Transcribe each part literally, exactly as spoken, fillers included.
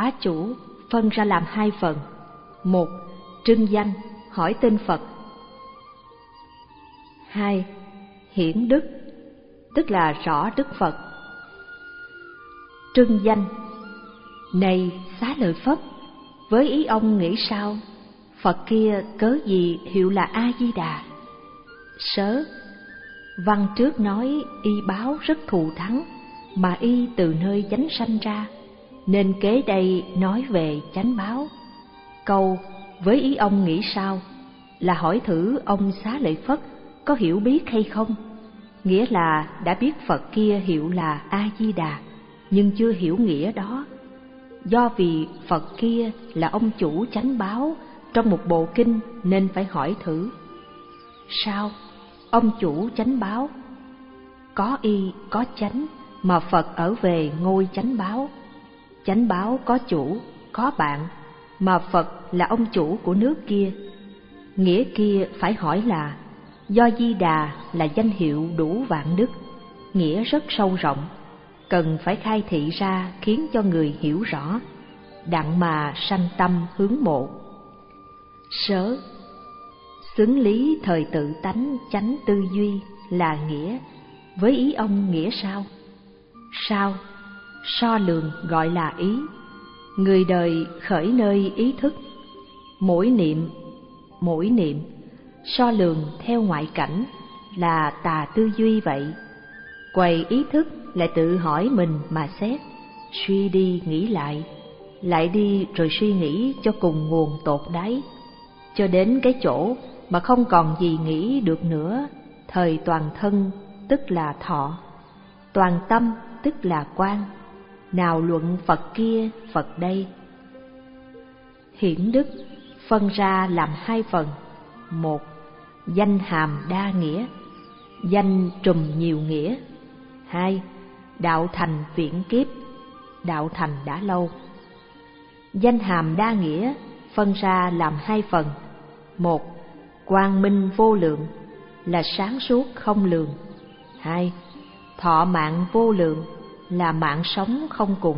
Bá chủ phân ra làm hai phần. Một, trưng danh, hỏi tên Phật. Hai, hiển đức, tức là rõ đức Phật. Trưng danh: này Xá Lợi Phất, với ý ông nghĩ sao? Phật kia cớ gì hiệu là A Di Đà? Sớ: văn trước nói y báo rất thù thắng, mà y từ nơi chánh sanh ra, nên kế đây nói về chánh báo. Câu với ý ông nghĩ sao là hỏi thử ông Xá Lợi Phất có hiểu biết hay không, nghĩa là đã biết Phật kia hiệu là A Di Đà, nhưng chưa hiểu nghĩa đó. Do vì Phật kia là ông chủ chánh báo trong một bộ kinh nên phải hỏi thử. Sao? Ông chủ chánh báo? Có y có chánh, mà Phật ở về ngôi chánh báo. Chánh báo có chủ, có bạn, mà Phật là ông chủ của nước kia. Nghĩa kia phải hỏi là do Di Đà là danh hiệu đủ vạn đức, nghĩa rất sâu rộng, cần phải khai thị ra khiến cho người hiểu rõ, đặng mà sanh tâm hướng mộ. Sớ: xứng lý thời tự tánh chánh tư duy là nghĩa, với ý ông nghĩa sao? Sao? So lường gọi là ý. Người đời khởi nơi ý thức, mỗi niệm mỗi niệm so lường theo ngoại cảnh là tà tư duy vậy. Quầy ý thức lại tự hỏi mình mà xét, suy đi nghĩ lại, lại đi rồi suy nghĩ cho cùng nguồn tột đáy, cho đến cái chỗ mà không còn gì nghĩ được nữa. Thời toàn thân tức là thọ, toàn tâm tức là quan, nào luận Phật kia Phật đây. Hiển đức phân ra làm hai phần. Một, danh hàm đa nghĩa, danh trùm nhiều nghĩa. Hai, đạo thành viễn kiếp, đạo thành đã lâu. Danh hàm đa nghĩa phân ra làm hai phần. Một, quang minh vô lượng, là sáng suốt không lường. Hai, thọ mạng vô lượng, là mạng sống không cùng.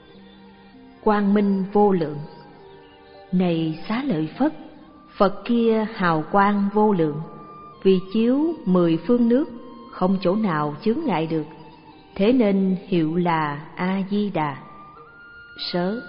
Quang minh vô lượng: này Xá Lợi Phất, Phật kia hào quang vô lượng, vì chiếu mười phương nước, không chỗ nào chướng ngại được, thế nên hiệu là A Di Đà. Sớ: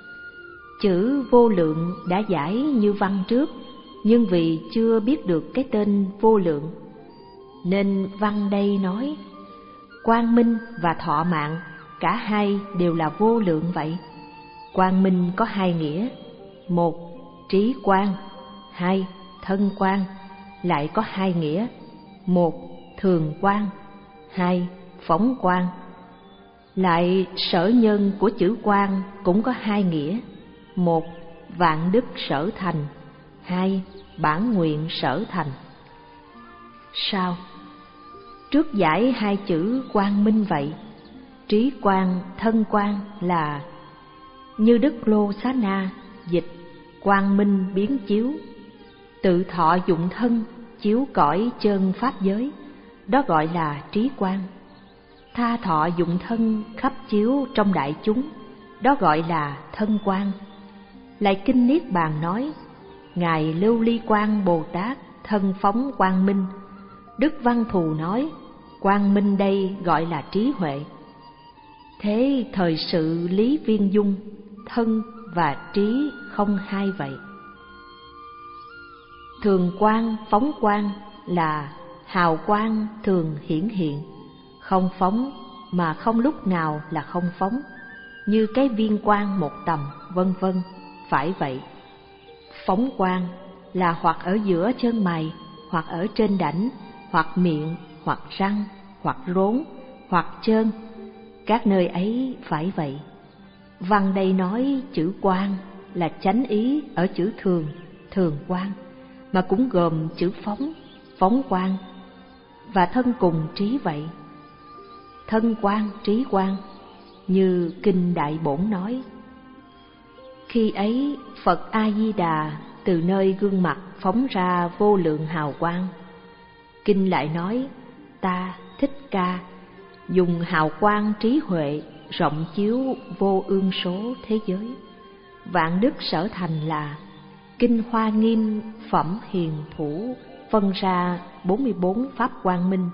chữ vô lượng đã giải như văn trước, nhưng vì chưa biết được cái tên vô lượng, nên văn đây nói quang minh và thọ mạng cả hai đều là vô lượng vậy. Quang minh có hai nghĩa: một, trí quang; hai, thân quang. Lại có hai nghĩa: một, thường quang; hai, phóng quang. Lại sở nhân của chữ quang cũng có hai nghĩa: một, vạn đức sở thành; hai, bản nguyện sở thành. Sao? Trước giải hai chữ quang minh vậy. Trí quang, thân quang là như Đức Lô Xá Na dịch quang minh biến chiếu, tự thọ dụng thân chiếu cõi chân pháp giới, đó gọi là trí quang. Tha thọ dụng thân khắp chiếu trong đại chúng, đó gọi là thân quang. Lại kinh Niết Bàn nói ngài Lưu Ly Quang Bồ Tát thân phóng quang minh. Đức Văn Thù nói quang minh đây gọi là trí huệ. Thế thời sự Lý Viên Dung, thân và trí không hai vậy. Thường quang, phóng quang là hào quang thường hiển hiện, không phóng mà không lúc nào là không phóng, như cái viên quang một tầm, vân vân, phải vậy. Phóng quang là hoặc ở giữa chân mày, hoặc ở trên đảnh, hoặc miệng, hoặc răng, hoặc rốn, hoặc chân, các nơi ấy phải vậy. Văn đây nói chữ quang là chánh ý ở chữ thường, thường quang, mà cũng gồm chữ phóng, phóng quang, và thân cùng trí vậy. Thân quang, trí quang, như Kinh Đại Bổn nói. Khi ấy Phật A-di-đà từ nơi gương mặt phóng ra vô lượng hào quang. Kinh lại nói ta Thích Ca dùng hào quang trí huệ rộng chiếu vô ương số thế giới, Vạn đức sở thành là Kinh Hoa Nghiêm Phẩm Hiền Thủ phân ra bốn mươi bốn pháp quang minh.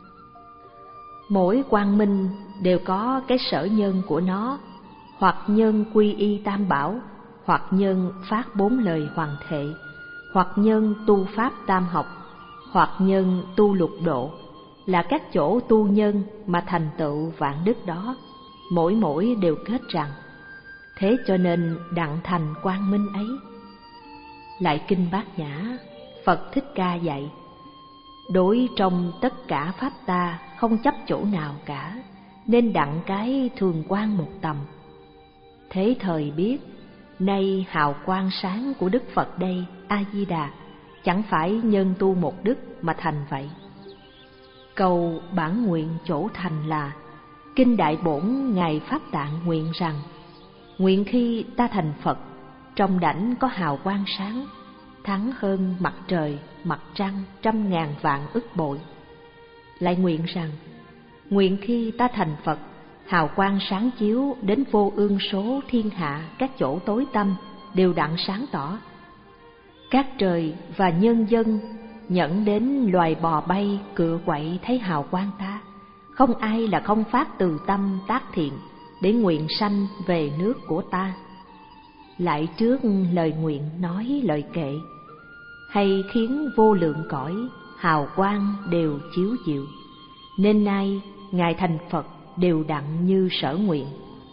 Mỗi quang minh đều có cái sở nhân của nó, hoặc nhân quy y tam bảo, hoặc nhân phát bốn lời hoàng thệ, hoặc nhân tu pháp tam học, hoặc nhân tu lục độ, là các chỗ tu nhân mà thành tựu vạn đức đó, mỗi mỗi đều kết rằng: thế cho nên đặng thành quang minh ấy. Lại Kinh Bát Nhã, Phật Thích Ca dạy: đối trong tất cả pháp ta không chấp chỗ nào cả, nên đặng cái thường quang một tầm. Thế thời biết, nay hào quang sáng của Đức Phật đây, A-di-đà, chẳng phải nhân tu một đức mà thành vậy. Cầu bản nguyện chỗ thành là Kinh Đại Bổn Ngài Pháp Tạng nguyện rằng: nguyện khi ta thành Phật, trong đảnh có hào quang sáng, thắng hơn mặt trời, mặt trăng trăm ngàn vạn ức bội. Lại nguyện rằng: nguyện khi ta thành Phật, hào quang sáng chiếu đến vô ương số thiên hạ các chỗ tối tăm đều đặng sáng tỏ. Các trời và nhân dân nhẫn đến loài bò bay cựa quậy thấy hào quang ta, không ai là không phát từ tâm tác thiện để nguyện sanh về nước của ta. Lại trước lời nguyện nói lời kệ, hay khiến vô lượng cõi hào quang đều chiếu diệu, nên nay Ngài thành Phật đều đặng như sở nguyện.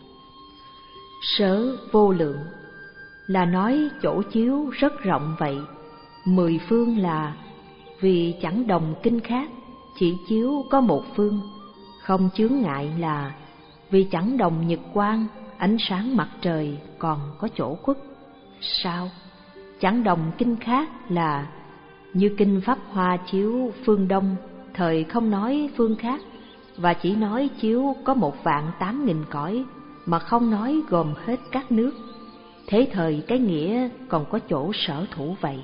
Sở vô lượng là nói chỗ chiếu rất rộng vậy. Mười phương là vì chẳng đồng kinh khác, chỉ chiếu có một phương. Không chướng ngại là vì chẳng đồng nhật quang, ánh sáng mặt trời còn có chỗ khuất. Sao? Chẳng đồng kinh khác là như kinh Pháp Hoa chiếu phương Đông, thời không nói phương khác, và chỉ nói chiếu có một vạn tám nghìn cõi, mà không nói gồm hết các nước. Thế thời cái nghĩa còn có chỗ sở thủ vậy.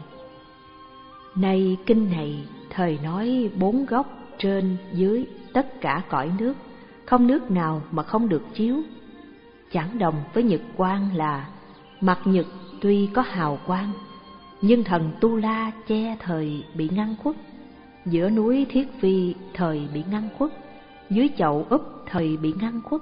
Nay kinh này thời nói bốn góc trên dưới tất cả cõi nước, không nước nào mà không được chiếu. Chẳng đồng với nhật quang là mặt nhật tuy có hào quang, nhưng thần Tu La che thời bị ngăn khuất, giữa núi Thiết Vi thời bị ngăn khuất, dưới chậu Úp thời bị ngăn khuất.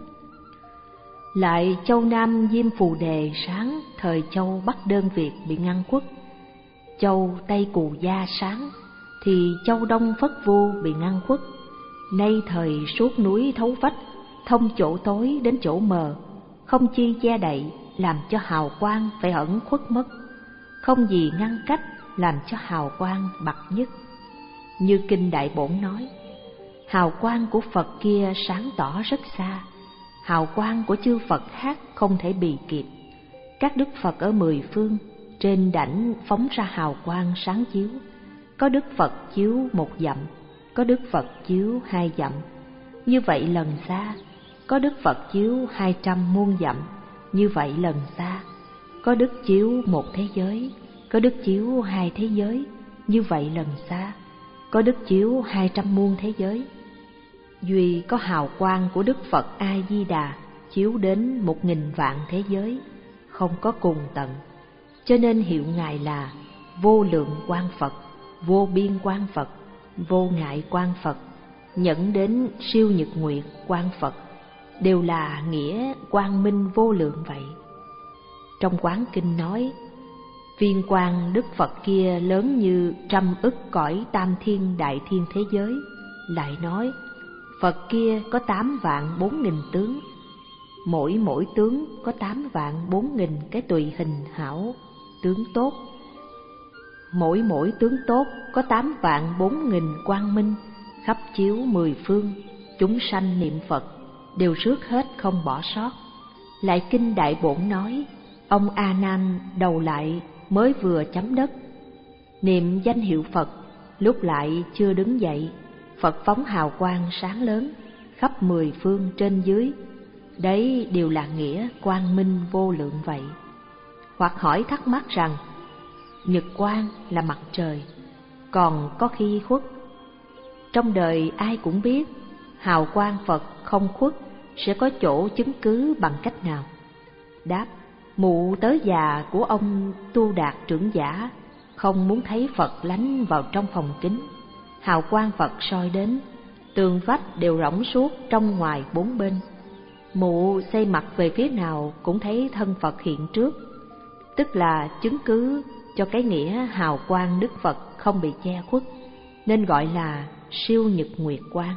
Lại châu Nam Diêm Phù Đề sáng, thời châu Bắc Đơn Việt bị ngăn khuất. Châu Tây Cù Gia sáng, thì châu Đông Phất Vu bị ngăn khuất. Nay thời suốt núi thấu vách, thông chỗ tối đến chỗ mờ, không chi che đậy, làm cho hào quang phải ẩn khuất mất, không gì ngăn cách, làm cho hào quang bậc nhất. Như kinh Đại Bổn nói, hào quang của Phật kia sáng tỏ rất xa, hào quang của chư Phật khác không thể bì kịp. Các đức Phật ở mười phương trên đảnh phóng ra hào quang sáng chiếu, có đức Phật chiếu một dặm, có đức Phật chiếu hai dặm, như vậy lần xa. Có đức Phật chiếu hai trăm muôn dặm, như vậy lần xa. Có đức chiếu một thế giới, có đức chiếu hai thế giới, như vậy lần xa. Có đức chiếu hai trăm muôn thế giới. Duy có hào quang của Đức Phật A Di Đà chiếu đến một nghìn vạn thế giới, không có cùng tận, cho nên hiệu Ngài là vô lượng quang Phật, vô biên quang Phật, vô ngại quang Phật, nhẫn đến siêu nhật nguyệt quang Phật, đều là nghĩa quang minh vô lượng vậy. Trong Quán Kinh nói, viên quang Đức Phật kia lớn như trăm ức cõi tam thiên đại thiên thế giới. Lại nói, Phật kia có tám vạn bốn nghìn tướng, mỗi mỗi tướng có tám vạn bốn nghìn cái tùy hình hảo tướng tốt. Mỗi mỗi tướng tốt có tám vạn bốn nghìn quang minh, khắp chiếu mười phương, chúng sanh niệm Phật đều rước hết không bỏ sót. Lại kinh Đại Bổn nói, ông A Nan đầu lại mới vừa chấm đất, niệm danh hiệu Phật, lúc lại chưa đứng dậy, Phật phóng hào quang sáng lớn khắp mười phương trên dưới. Đấy đều là nghĩa quang minh vô lượng vậy. Hoặc hỏi thắc mắc rằng, nhật quang là mặt trời, còn có khi khuất. Trong đời ai cũng biết, hào quang Phật không khuất sẽ có chỗ chứng cứ bằng cách nào? Đáp, Mụ tới già của ông Tu Đạt trưởng giả không muốn thấy Phật lánh vào trong phòng kính. Hào quang Phật soi đến, tường vách đều rỗng suốt trong ngoài bốn bên. Mụ xây mặt về phía nào cũng thấy thân Phật hiện trước, tức là chứng cứ cho cái nghĩa hào quang Đức Phật không bị che khuất, nên gọi là siêu nhật nguyệt quang.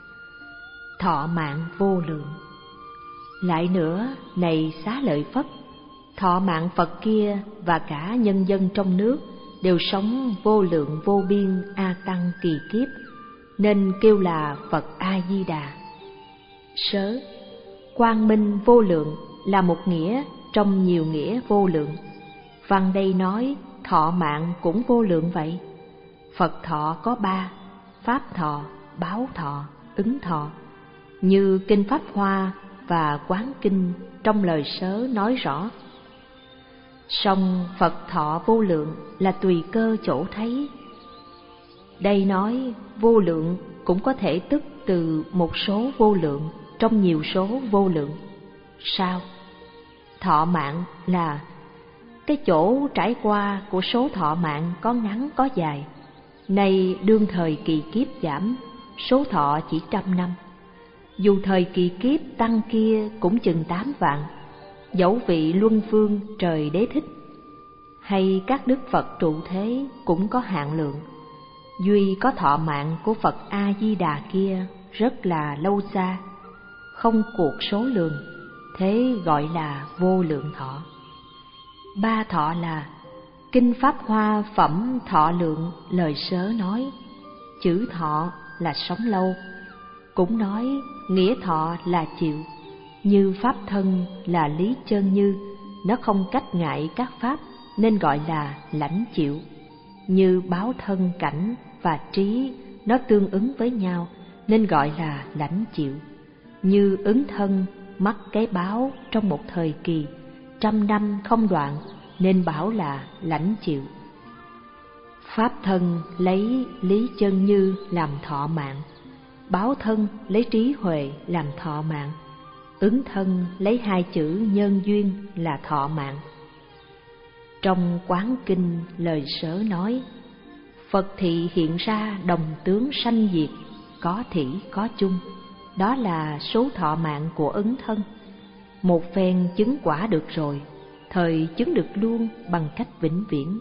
Thọ mạng vô lượng. Lại nữa, này Xá Lợi Phất, thọ mạng Phật kia và cả nhân dân trong nước đều sống vô lượng vô biên a tăng kỳ kiếp, nên kêu là Phật A Di Đà. Sớ, quang minh vô lượng là một nghĩa trong nhiều nghĩa vô lượng. Văn đây nói thọ mạng cũng vô lượng vậy. Phật thọ có ba: pháp thọ, báo thọ, ứng thọ. Như kinh Pháp Hoa và Quán Kinh trong lời sớ nói rõ. Song Phật thọ vô lượng là tùy cơ chỗ thấy. Đây nói vô lượng cũng có thể tức từ một số vô lượng trong nhiều số vô lượng. Sao? Thọ mạng là cái chỗ trải qua của số thọ mạng có ngắn có dài. Nay đương thời kỳ kiếp giảm, số thọ chỉ trăm năm. Dù thời kỳ kiếp tăng kia cũng chừng tám vạn, dẫu vị luân phương trời đế thích hay các đức Phật trụ thế cũng có hạn lượng. Duy có thọ mạng của Phật A Di Đà kia rất là lâu xa, không cuộc số lượng, thế gọi là vô lượng thọ. Ba thọ là kinh Pháp Hoa phẩm thọ lượng lời sớ nói, chữ thọ là sống lâu, cũng nói nghĩa thọ là chịu. Như pháp thân là lý chân như, nó không cách ngại các pháp nên gọi là lãnh chịu. Như báo thân cảnh và trí nó tương ứng với nhau nên gọi là lãnh chịu. Như ứng thân mắc cái báo trong một thời kỳ trăm năm không đoạn nên bảo là lãnh chịu. Pháp thân lấy lý chân như làm thọ mạng, báo thân lấy trí huệ làm thọ mạng, ứng thân lấy hai chữ nhân duyên là thọ mạng. Trong Quán Kinh lời sớ nói, Phật thị hiện ra đồng tướng sanh diệt, có thỉ có chung, đó là số thọ mạng của ứng thân. Một phen chứng quả được rồi, thời chứng được luôn bằng cách vĩnh viễn.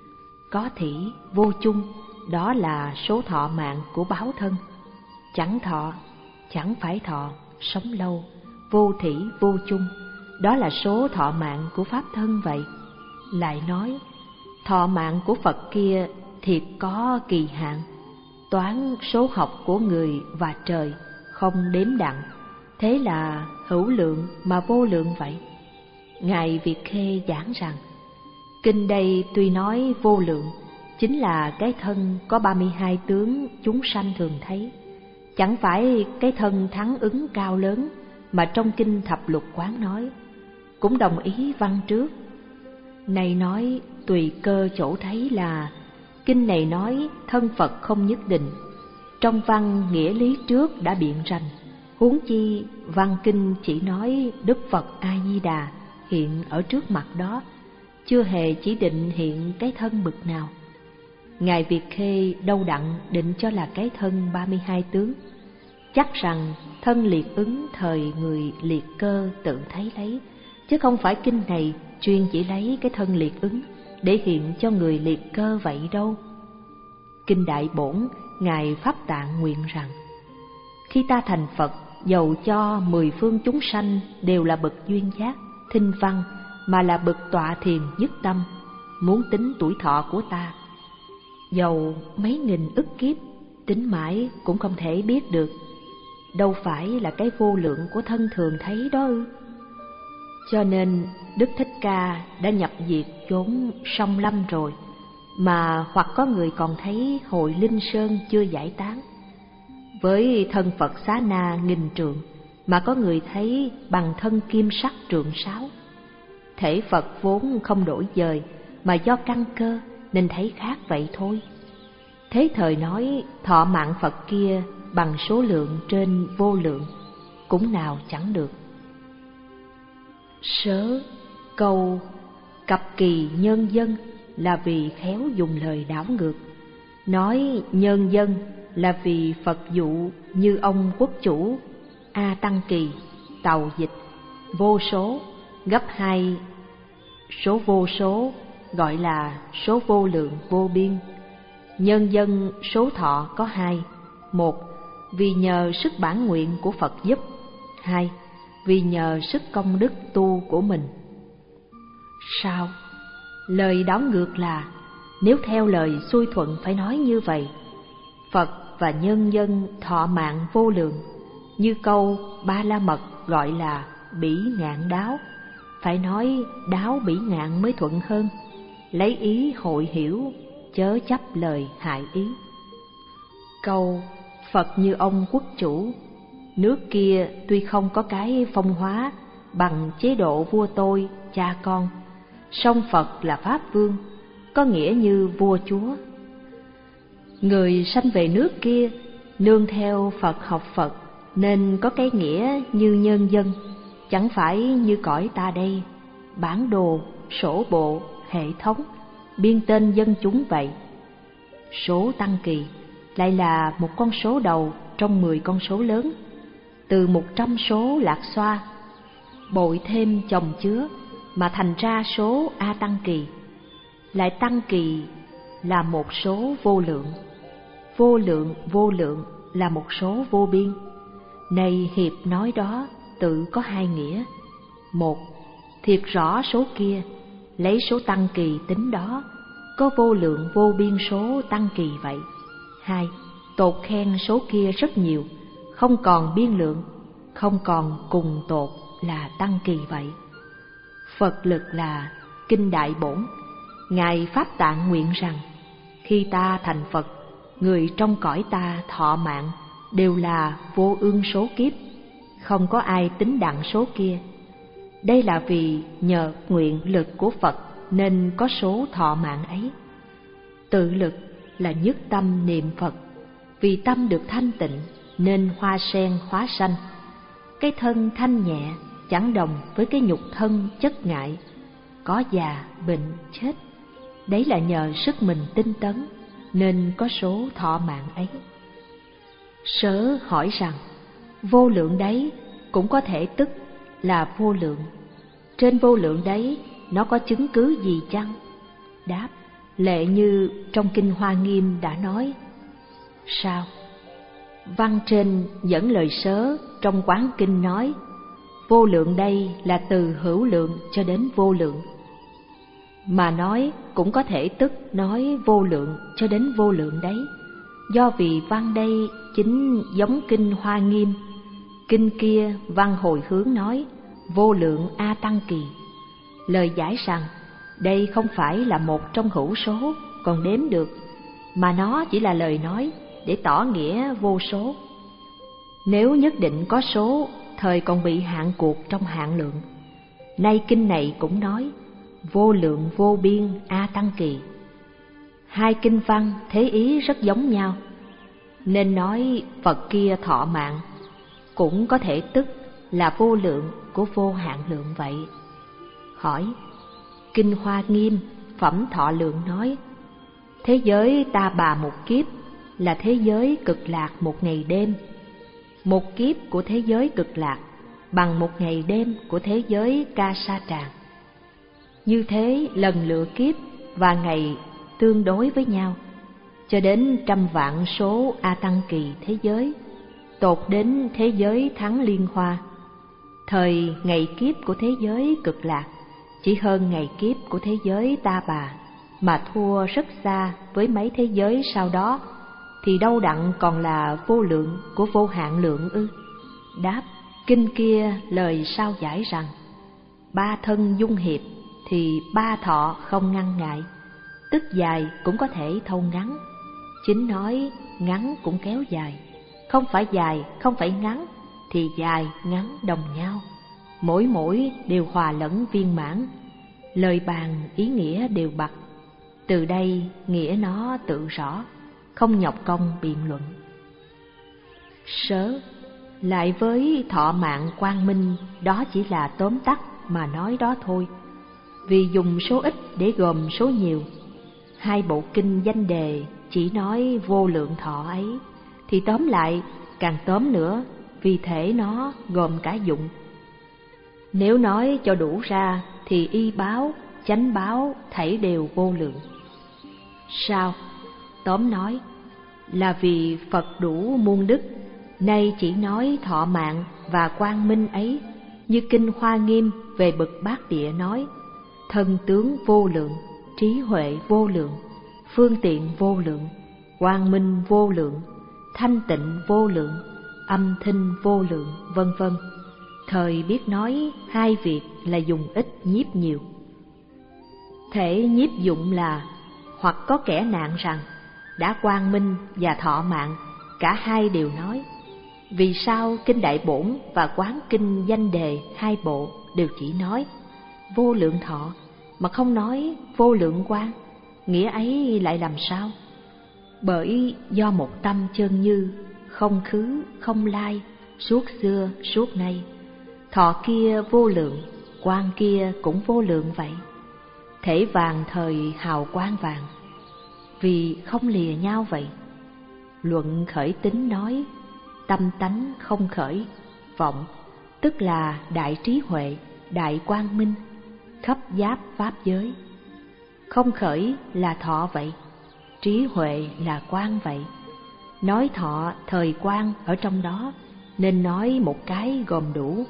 Có thỉ vô chung, đó là số thọ mạng của báo thân. Chẳng thọ, chẳng phải thọ, sống lâu, vô thỉ vô chung, đó là số thọ mạng của pháp thân vậy. Lại nói, thọ mạng của Phật kia thiệt có kỳ hạn, toán số học của người và trời không đếm đặng, thế là hữu lượng mà vô lượng vậy. Ngài Việt Khê giảng rằng, kinh đây tuy nói vô lượng, chính là cái thân có ba mươi hai tướng chúng sanh thường thấy, chẳng phải cái thân thắng ứng cao lớn mà trong kinh Thập Lục Quán nói. Cũng đồng ý văn trước. Này nói tùy cơ chỗ thấy là kinh này nói thân Phật không nhất định. Trong văn nghĩa lý trước đã biện rành, huống chi văn kinh chỉ nói Đức Phật A Di Đà hiện ở trước mặt đó, chưa hề chỉ định hiện cái thân bực nào. Ngài Việt Khê đâu đặng định cho là cái thân ba mươi hai tướng, chắc rằng thân liệt ứng thời người liệt cơ tự thấy lấy, chứ không phải kinh này chuyên chỉ lấy cái thân liệt ứng để hiện cho người liệt cơ vậy đâu. Kinh Đại Bổn Ngài Pháp Tạng nguyện rằng, khi ta thành Phật, dầu cho mười phương chúng sanh đều là bậc duyên giác, thinh văn, mà là bậc tọa thiền nhất tâm, muốn tính tuổi thọ của ta, dầu mấy nghìn ức kiếp, tính mãi cũng không thể biết được, đâu phải là cái vô lượng của thân thường thấy đó ư. Cho nên Đức Thích Ca đã nhập diệt chốn sông Lâm rồi, mà hoặc có người còn thấy hội Linh Sơn chưa giải tán. Với thân Phật Xá Na nghìn trượng, mà có người thấy bằng thân kim sắc trượng sáu. Thể Phật vốn không đổi dời, mà do căn cơ nên thấy khác vậy thôi. Thế thời nói thọ mạng Phật kia bằng số lượng trên vô lượng, cũng nào chẳng được. Sớ, Câu cập kỳ nhân dân là vì khéo dùng lời đảo ngược. Nói nhân dân là vì Phật dụ như ông quốc chủ A Tăng Kỳ, tàu dịch vô số gấp hai số vô số, gọi là số vô lượng vô biên. Nhân dân số thọ có hai: một, vì nhờ sức bản nguyện của Phật giúp; hai, vì nhờ sức công đức tu của mình. Sao? Lời đảo ngược là, nếu theo lời xuôi thuận phải nói như vậy: Phật và nhân dân thọ mạng vô lượng, như câu Ba La Mật gọi là bỉ ngạn đáo, phải nói đáo bỉ ngạn mới thuận hơn. Lấy ý hội hiểu, chớ chấp lời hại ý. Câu Phật như ông quốc chủ, nước kia tuy không có cái phong hóa bằng chế độ vua tôi, cha con, song Phật là Pháp Vương, có nghĩa như vua chúa. Người sanh về nước kia, nương theo Phật học Phật, nên có cái nghĩa như nhân dân, chẳng phải như cõi ta đây, bản đồ, sổ bộ, hệ thống, biên tên dân chúng vậy. Số Tăng Kỳ lại là một con số đầu trong mười con số lớn, từ một trăm số lạc xoa, bội thêm chồng chứa mà thành ra số A Tăng Kỳ. Lại Tăng Kỳ là một số vô lượng, vô lượng vô lượng là một số vô biên. Này hiệp nói đó tự có hai nghĩa: một, thiệt rõ số kia, lấy số Tăng Kỳ tính đó, có vô lượng vô biên số Tăng Kỳ vậy. Hai, tột khen số kia rất nhiều, không còn biên lượng, không còn cùng tột là Tăng Kỳ vậy. Phật lực là Kinh Đại Bổn. Ngài Pháp Tạng nguyện rằng, khi ta thành Phật, người trong cõi ta thọ mạng đều là vô ương số kiếp, không có ai tính đặng số kia. Đây là vì nhờ nguyện lực của Phật nên có số thọ mạng ấy. Tự lực là nhất tâm niệm Phật, vì tâm được thanh tịnh nên hoa sen hóa sanh. Cái thân thanh nhẹ chẳng đồng với cái nhục thân chất ngại, có già, bệnh, chết. Đấy là nhờ sức mình tinh tấn nên có số thọ mạng ấy. Sớ hỏi rằng, vô lượng đấy cũng có thể tức là vô lượng. Trên vô lượng đấy nó có chứng cứ gì chăng? Đáp, lệ như trong Kinh Hoa Nghiêm đã nói. Sao? Văn trên dẫn lời sớ trong Quán Kinh nói, vô lượng đây là từ hữu lượng cho đến vô lượng. Mà nói cũng có thể tức nói vô lượng cho đến vô lượng đấy, do vì văn đây chính giống Kinh Hoa Nghiêm. Kinh kia văn hồi hướng nói vô lượng A Tăng Kỳ. Lời giải rằng đây không phải là một trong hữu số còn đếm được, mà nó chỉ là lời nói để tỏ nghĩa vô số. Nếu nhất định có số, thời còn bị hạn cuộc trong hạn lượng. Nay kinh này cũng nói vô lượng vô biên A Tăng Kỳ. Hai kinh văn thế ý rất giống nhau, nên nói Phật kia thọ mạng cũng có thể tức là vô lượng của vô hạn lượng vậy. Hỏi, Kinh Hoa Nghiêm Phẩm Thọ Lượng nói, thế giới ta bà một kiếp là thế giới cực lạc một ngày đêm. Một kiếp của thế giới cực lạc bằng một ngày đêm của thế giới Ca Sa Tràng. Như thế lần lựa kiếp và ngày tương đối với nhau, cho đến trăm vạn số A Tăng Kỳ thế giới, tột đến thế giới Thắng Liên Hoa. Thời ngày kiếp của thế giới cực lạc chỉ hơn ngày kiếp của thế giới ta bà, mà thua rất xa với mấy thế giới sau đó, thì đâu đặng còn là vô lượng của vô hạn lượng ư? Đáp, kinh kia lời sao giải rằng, ba thân dung hiệp thì ba thọ không ngăn ngại, tức dài cũng có thể thâu ngắn. Chính nói ngắn cũng kéo dài, không phải dài không phải ngắn, thì dài ngắn đồng nhau, mỗi mỗi đều hòa lẫn viên mãn. Lời bàn ý nghĩa đều bặt, từ đây nghĩa nó tự rõ, không nhọc công biện luận. Sớ lại với thọ mạng quang minh, đó chỉ là tóm tắt mà nói đó thôi, vì dùng số ít để gồm số nhiều. Hai bộ kinh danh đề chỉ nói vô lượng thọ ấy, thì tóm lại càng tóm nữa, vì thể nó gồm cả dụng. Nếu nói cho đủ ra thì y báo, chánh báo thảy đều vô lượng. Sao? Tóm nói là vì Phật đủ muôn đức, nay chỉ nói thọ mạng và quang minh ấy, như kinh Hoa Nghiêm về bậc bát địa nói: thân tướng vô lượng, trí huệ vô lượng, phương tiện vô lượng, quang minh vô lượng, thanh tịnh vô lượng, âm thanh vô lượng, vân vân. Thời biết nói hai việc là dùng ít nhiếp nhiều. Thể nhiếp dụng là hoặc có kẻ nạn rằng đã quang minh và thọ mạng, cả hai đều nói. Vì sao kinh Đại Bổn và Quán kinh Danh Đề hai bộ đều chỉ nói vô lượng thọ mà không nói vô lượng quang? Nghĩa ấy lại làm sao? Bởi do một tâm chân như, không khứ không lai, suốt xưa suốt nay. Thọ kia vô lượng, quang kia cũng vô lượng vậy. Thể vàng thời hào quang vàng, vì không lìa nhau vậy. Luận khởi tính nói tâm tánh không khởi vọng, tức là đại trí huệ, đại quang minh, khắp giáp pháp giới. Không khởi là thọ vậy, trí huệ là quang vậy. Nói thọ thời quang ở trong đó, nên nói một cái gồm đủ.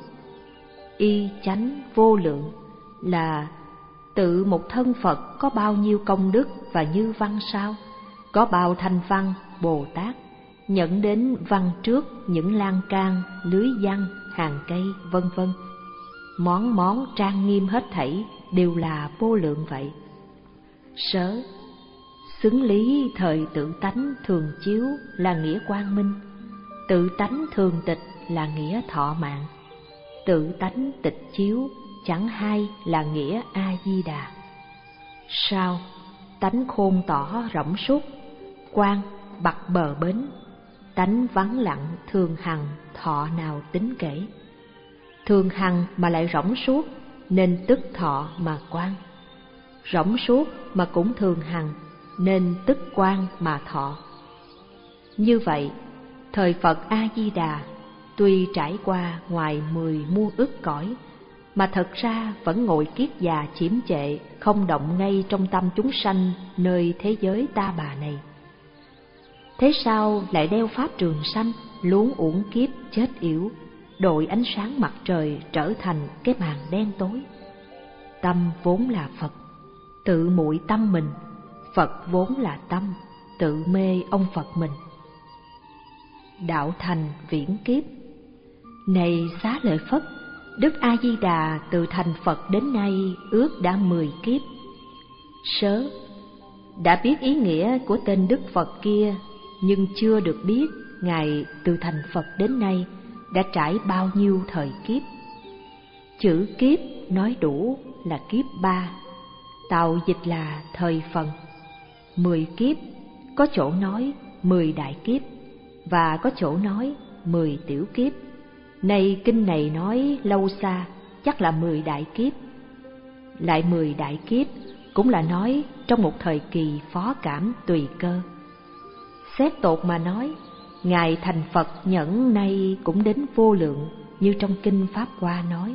Y chánh vô lượng là tự một thân Phật có bao nhiêu công đức và như văn sao? Có bao thanh văn Bồ Tát nhận đến văn trước những lan can, lưới văn, hàng cây, vân vân. Món món trang nghiêm hết thảy đều là vô lượng vậy. Sớ, xứng lý thời tự tánh thường chiếu là nghĩa quang minh, tự tánh thường tịch là nghĩa thọ mạng, tự tánh tịch chiếu chẳng hai là nghĩa A-di-đà. Sao? Tánh khôn tỏ rỗng suốt, quang bặt bờ bến, tánh vắng lặng thường hằng, thọ nào tính kể. Thường hằng mà lại rỗng suốt, nên tức thọ mà quang. Rỗng suốt mà cũng thường hằng, nên tức quang mà thọ. Như vậy, thời Phật A-di-đà tuy trải qua ngoài mười muôn ức cõi, mà thật ra vẫn ngồi kiết già chiếm trệ, không động ngay trong tâm chúng sanh nơi thế giới ta bà này. Thế sao lại đeo pháp trường sanh, luống uổng kiếp chết yểu, đội ánh sáng mặt trời trở thành cái màn đen tối? Tâm vốn là Phật, tự muội tâm mình, Phật vốn là tâm, tự mê ông Phật mình. Đạo thành viễn kiếp. Này Xá Lợi Phất, Đức A-di-đà từ thành Phật đến nay ước đã mười kiếp. Sớ, đã biết ý nghĩa của tên Đức Phật kia, nhưng chưa được biết Ngài từ thành Phật đến nay đã trải bao nhiêu thời kiếp. Chữ kiếp nói đủ là kiếp ba, tào dịch là thời phần. Mười kiếp, có chỗ nói mười đại kiếp, và có chỗ nói mười tiểu kiếp. Nay kinh này nói lâu xa, chắc là mười đại kiếp. Lại mười đại kiếp cũng là nói trong một thời kỳ phó cảm tùy cơ. Xét tột mà nói, Ngài thành Phật nhẫn nay cũng đến vô lượng, như trong kinh Pháp Hoa nói.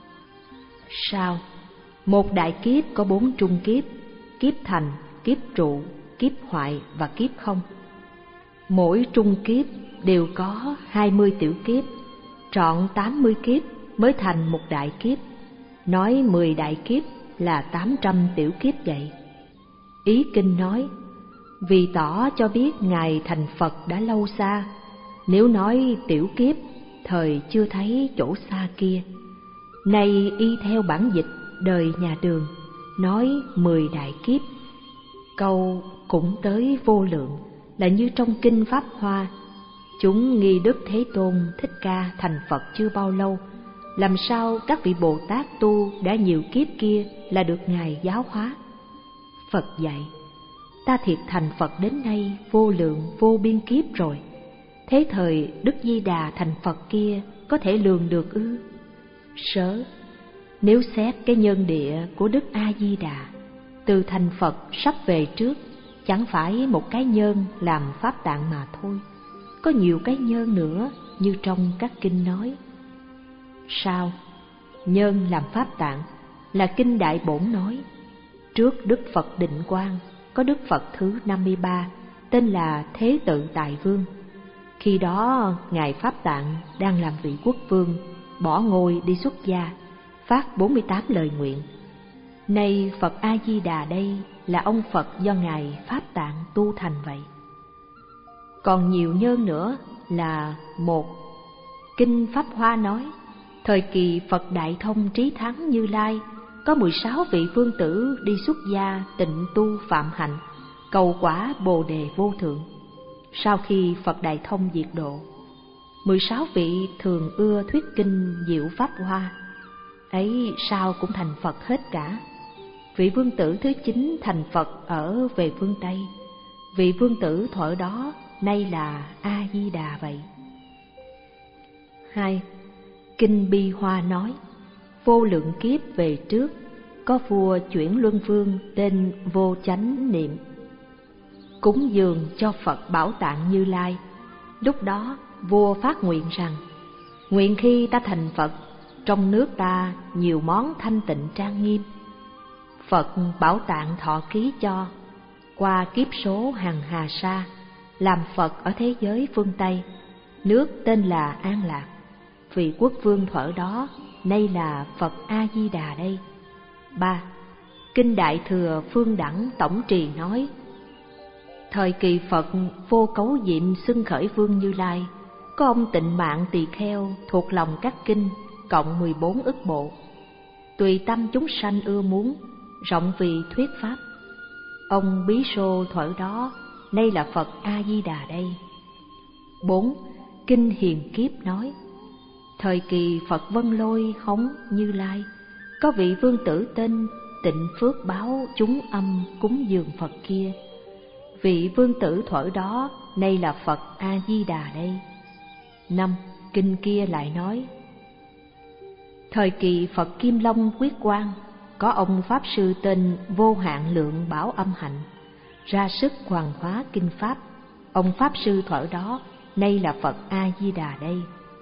Sao? Một đại kiếp có bốn trung kiếp: kiếp thành, kiếp trụ, kiếp hoại và kiếp không. Mỗi trung kiếp đều có hai mươi tiểu kiếp, trọn tám mươi kiếp mới thành một đại kiếp. Nói mười đại kiếp là tám trăm tiểu kiếp vậy. Ý kinh nói, vì tỏ cho biết Ngài thành Phật đã lâu xa. Nếu nói tiểu kiếp, thời chưa thấy chỗ xa kia. Nay y theo bản dịch đời nhà Đường, nói mười đại kiếp. Câu cũng tới vô lượng là như trong kinh Pháp Hoa. Chúng nghi Đức Thế Tôn Thích Ca thành Phật chưa bao lâu, làm sao các vị Bồ Tát tu đã nhiều kiếp kia là được Ngài giáo hóa? Phật dạy, ta thiệt thành Phật đến nay vô lượng vô biên kiếp rồi. Thế thời Đức Di Đà thành Phật kia có thể lường được ư? Sớ, Nếu xét cái nhân địa của Đức A Di Đà, từ thành Phật sắp về trước, chẳng phải một cái nhân làm pháp tạng mà thôi, có nhiều cái nhân nữa như trong các kinh nói. Sao? Nhân làm pháp tạng là kinh Đại Bổn nói. Trước Đức Phật Định Quang có Đức Phật thứ năm mươi ba tên là Thế Tự Tại Vương. Khi đó Ngài Pháp Tạng đang làm vị quốc vương, bỏ ngôi đi xuất gia, phát bốn mươi tám lời nguyện. Nay Phật A Di Đà đây là ông Phật do Ngài Pháp Tạng tu thành vậy. Còn nhiều nhân nữa là: một, kinh Pháp Hoa nói, thời kỳ Phật Đại Thông Trí Thắng Như Lai có mười sáu vị vương tử đi xuất gia tịnh tu phạm hạnh, cầu quả Bồ Đề vô thượng. Sau khi Phật Đại Thông diệt độ, mười sáu vị thường ưa thuyết kinh Diệu Pháp Hoa ấy sao cũng thành Phật hết cả. Vị vương tử thứ chín thành Phật ở về phương Tây. Vị vương tử thuở đó nay là A Di Đà vậy. Hai, kinh Bi Hoa nói, vô lượng kiếp về trước có vua chuyển luân vương tên Vô Chánh Niệm, cúng dường cho Phật Bảo Tạng Như Lai. Lúc đó vua phát nguyện rằng: nguyện khi ta thành Phật, trong nước ta nhiều món thanh tịnh trang nghiêm. Phật Bảo Tạng thọ ký cho, qua kiếp số hằng hà sa, làm Phật ở thế giới phương Tây, nước tên là An Lạc. Vị quốc vương thuở đó nay là Phật A Di Đà đây. Ba, kinh Đại Thừa Phương Đẳng Tổng Trì nói, thời kỳ Phật Vô Cấu Diệm xưng khởi vương Như Lai, có ông Tịnh Mạng Tỳ Kheo thuộc lòng các kinh cộng mười bốn ức bộ, tùy tâm chúng sanh ưa muốn, rộng vì thuyết pháp. Ông Bí Sô thuở đó nay là Phật A Di Đà đây. Bốn, kinh Hiền Kiếp nói, thời kỳ Phật Vân Lôi hống Như Lai, có vị vương tử tên Tịnh Phước báo chúng âm cúng dường Phật kia. Vị vương tử thuở đó nay là Phật A Di Đà đây. Năm, kinh kia lại nói, thời kỳ Phật Kim Long Quyết Quang, có ông pháp sư tên Vô Hạn Lượng Bảo Âm Hạnh ra sức hoàn hóa kinh pháp. Ông pháp sư thuở đó nay là Phật A Di Đà đây.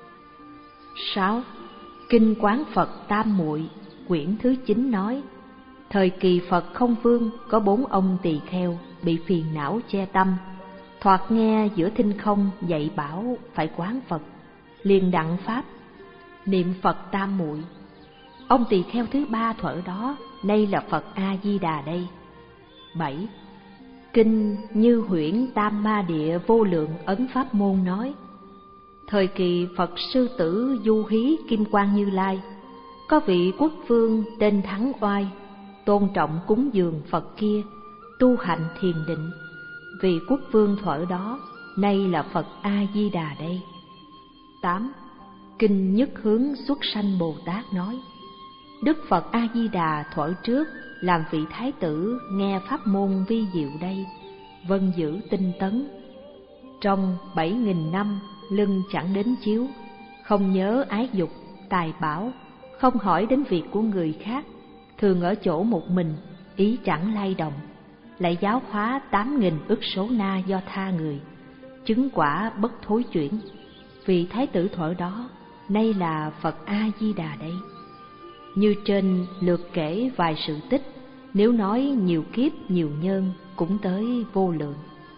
Sáu, kinh Quán Phật Tam Muội quyển thứ chín nói, thời kỳ Phật Không Vương có bốn ông tỳ kheo bị phiền não che tâm, thoạt nghe giữa thinh không dạy bảo phải quán Phật, liền đặng pháp niệm Phật Tam Muội. Ông tỳ kheo thứ ba thuở đó nay là Phật A Di Đà đây. Bảy, kinh Như Huyễn Tam Ma Địa Vô Lượng Ấn Pháp Môn nói, thời kỳ Phật Sư Tử Du Hí Kim Quang Như Lai, có vị quốc vương tên Thắng Oai tôn trọng cúng dường Phật kia, tu hành thiền định. Vị quốc vương thuở đó nay là Phật A Di Đà đây. Tám, kinh Nhất Hướng Xuất Sanh Bồ Tát nói, Đức Phật A Di Đà thuở trước làm vị thái tử nghe pháp môn vi diệu đây, vân giữ tinh tấn. Trong bảy nghìn năm lưng chẳng đến chiếu, không nhớ ái dục, tài bảo, không hỏi đến việc của người khác, thường ở chỗ một mình, ý chẳng lay động, lại giáo hóa tám nghìn ức số na do tha người, chứng quả bất thối chuyển. Vị thái tử thuở đó nay là Phật A Di Đà đây. Như trên lượt kể vài sự tích, nếu nói nhiều kiếp nhiều nhân cũng tới vô lượng.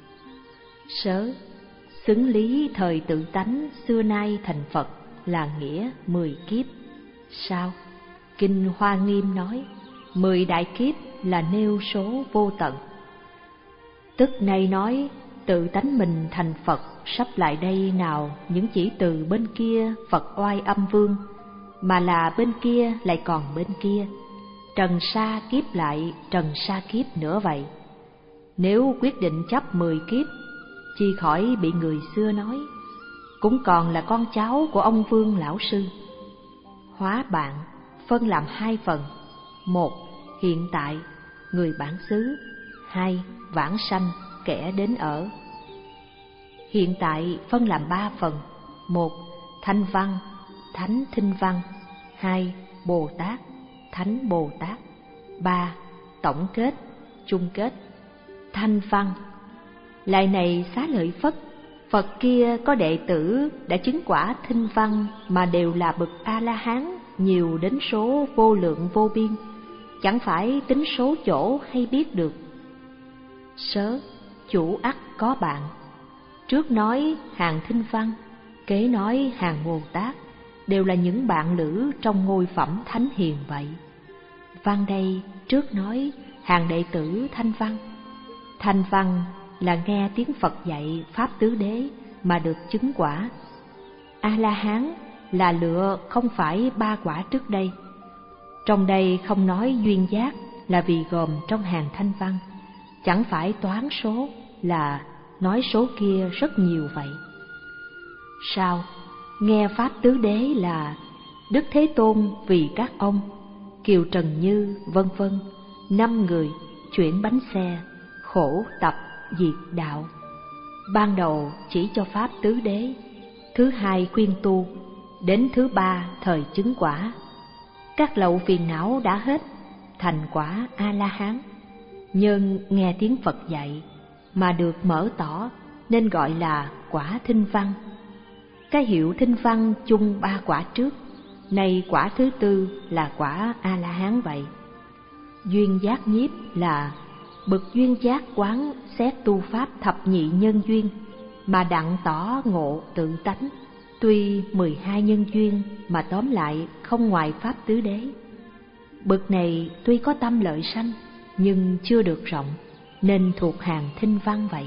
Sớ, xứng lý thời tự tánh xưa nay thành Phật là nghĩa mười kiếp. Sao? Kinh Hoa Nghiêm nói, mười đại kiếp là nêu số vô tận. Tức này nói tự tánh mình thành Phật sắp lại đây nào những chỉ từ bên kia Phật Oai Âm Vương, mà là bên kia lại còn bên kia, trần sa kiếp lại trần sa kiếp nữa vậy. Nếu quyết định chấp mười kiếp, chi khỏi bị người xưa nói, cũng còn là con cháu của ông Vương Lão Sư. Hóa bạn phân làm hai phần: một, hiện tại, người bản xứ; hai, vãng sanh, kẻ đến ở. Hiện tại phân làm ba phần: một, thanh văn, thánh thinh văn; hai, Bồ Tát. Thánh Bồ Tát. Ba. Tổng kết, chung kết. Thanh văn. Lại này Xá Lợi Phất, Phật kia có đệ tử đã chứng quả thinh văn mà đều là bậc A-la-hán, nhiều đến số vô lượng vô biên, chẳng phải tính số chỗ hay biết được. Sớ, chủ ắt có bạn. Trước nói hàng thinh văn, kế nói hàng Bồ Tát, đều là những bạn lữ trong ngôi phẩm thánh hiền vậy. Văn đây trước nói hàng đệ tử thanh văn. Thanh văn là nghe tiếng Phật dạy pháp tứ đế mà được chứng quả. A-la-hán là lựa không phải ba quả trước đây. Trong đây không nói duyên giác là vì gồm trong hàng thanh văn, chẳng phải toán số là nói số kia rất nhiều vậy. Sao? Nghe pháp tứ đế là Đức Thế Tôn vì các ông, Kiều Trần Như vân vân, năm người chuyển bánh xe, khổ tập diệt đạo. Ban đầu chỉ cho pháp tứ đế, thứ hai khuyên tu, đến thứ ba thời chứng quả. Các lậu phiền não đã hết, thành quả A-la-hán. Nhân nghe tiếng Phật dạy mà được mở tỏ nên gọi là quả thinh văn. Cái hiệu thinh văn chung ba quả trước, nay quả thứ tư là quả A-la-hán vậy. Duyên giác nhiếp là bậc duyên giác quán xét tu pháp thập nhị nhân duyên mà đặng tỏ ngộ tự tánh, tuy mười hai nhân duyên mà tóm lại không ngoài pháp tứ đế. Bậc này tuy có tâm lợi sanh nhưng chưa được rộng, nên thuộc hàng thinh văn vậy.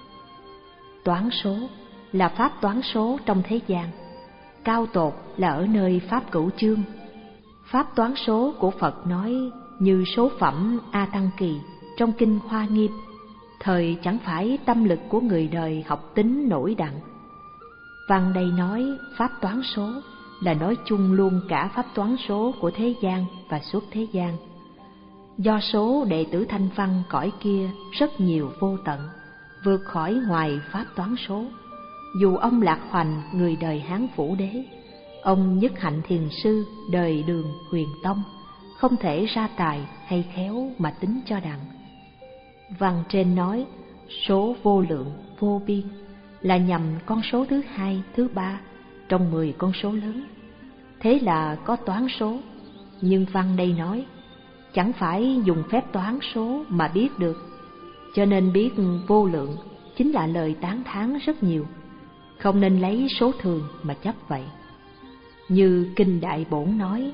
Toán số là pháp toán số trong thế gian, cao tột là ở nơi pháp cửu chương. Pháp toán số của Phật nói như số phẩm A Tăng Kỳ trong kinh Hoa Nghiêm, thời chẳng phải tâm lực của người đời học tính nổi đặng. Văn đây nói pháp toán số là nói chung luôn cả pháp toán số của thế gian và suốt thế gian. Do số đệ tử thanh văn cõi kia rất nhiều vô tận, vượt khỏi ngoài pháp toán số. Dù ông Lạc Hoành người đời Hán Vũ Đế, ông Nhất Hạnh Thiền Sư đời Đường Huyền Tông, không thể ra tài hay khéo mà tính cho đặng. Văn trên nói số vô lượng vô biên là nhằm con số thứ hai, thứ ba trong mười con số lớn. Thế là có toán số, nhưng văn đây nói chẳng phải dùng phép toán số mà biết được, cho nên biết vô lượng chính là lời tán thán rất nhiều, không nên lấy số thường mà chấp vậy. Như kinh Đại Bổn nói,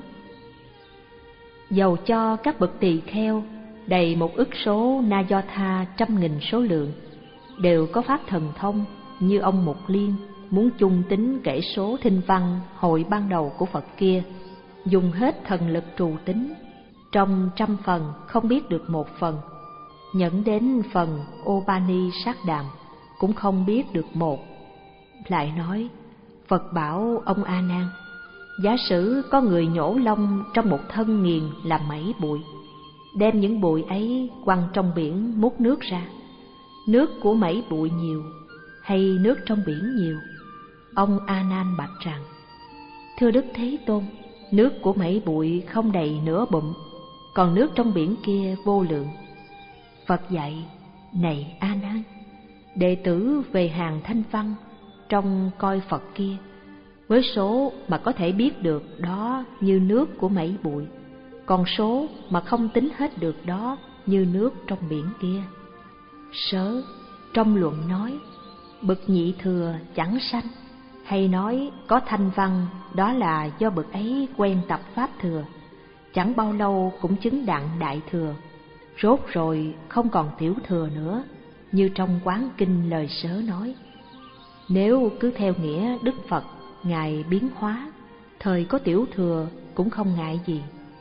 dầu cho các bậc tỳ kheo đầy một ức số na do tha trăm nghìn số lượng, đều có pháp thần thông như ông Mục Liên, muốn chung tính kể số thinh văn hội ban đầu của Phật kia, dùng hết thần lực trù tính, trong trăm phần không biết được một phần, nhẫn đến phần Ô-ba-ni sát đàm cũng không biết được một. Lại nói, Phật bảo ông A Nan, giả sử có người nhổ lông trong một thân nghiền làm mẩy bụi, đem những bụi ấy quăng trong biển múc nước ra, nước của mẩy bụi nhiều hay nước trong biển nhiều? Ông A Nan bạch rằng, thưa Đức Thế Tôn, nước của mẩy bụi không đầy nửa bụng, còn nước trong biển kia vô lượng. Phật dạy, này A Nan, đệ tử về hàng thanh văn trong coi Phật kia, với số mà có thể biết được đó như nước của mẩy bụi, còn số mà không tính hết được đó như nước trong biển kia. Sớ, trong luận nói, bậc nhị thừa chẳng sanh, hay nói có thanh văn, đó là do bậc ấy quen tập pháp thừa, chẳng bao lâu cũng chứng đặng đại thừa, rốt rồi không còn tiểu thừa nữa, như trong Quán Kinh lời Sớ nói. Nếu cứ theo nghĩa Đức Phật Ngài biến hóa, thời có tiểu thừa cũng không ngại gì.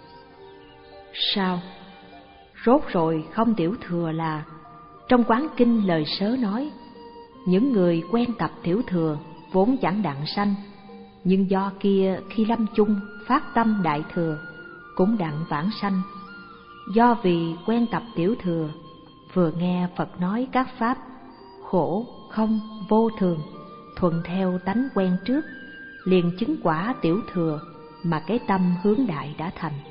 Sao? Rốt rồi không tiểu thừa là trong Quán Kinh lời Sớ nói, những người quen tập tiểu thừa vốn chẳng đặng sanh, nhưng do kia khi lâm chung phát tâm đại thừa cũng đặng vãng sanh. Do vì quen tập tiểu thừa, vừa nghe Phật nói các pháp khổ, không, vô thường, thuận theo tánh quen trước, liền chứng quả tiểu thừa mà cái tâm hướng đại đã thành.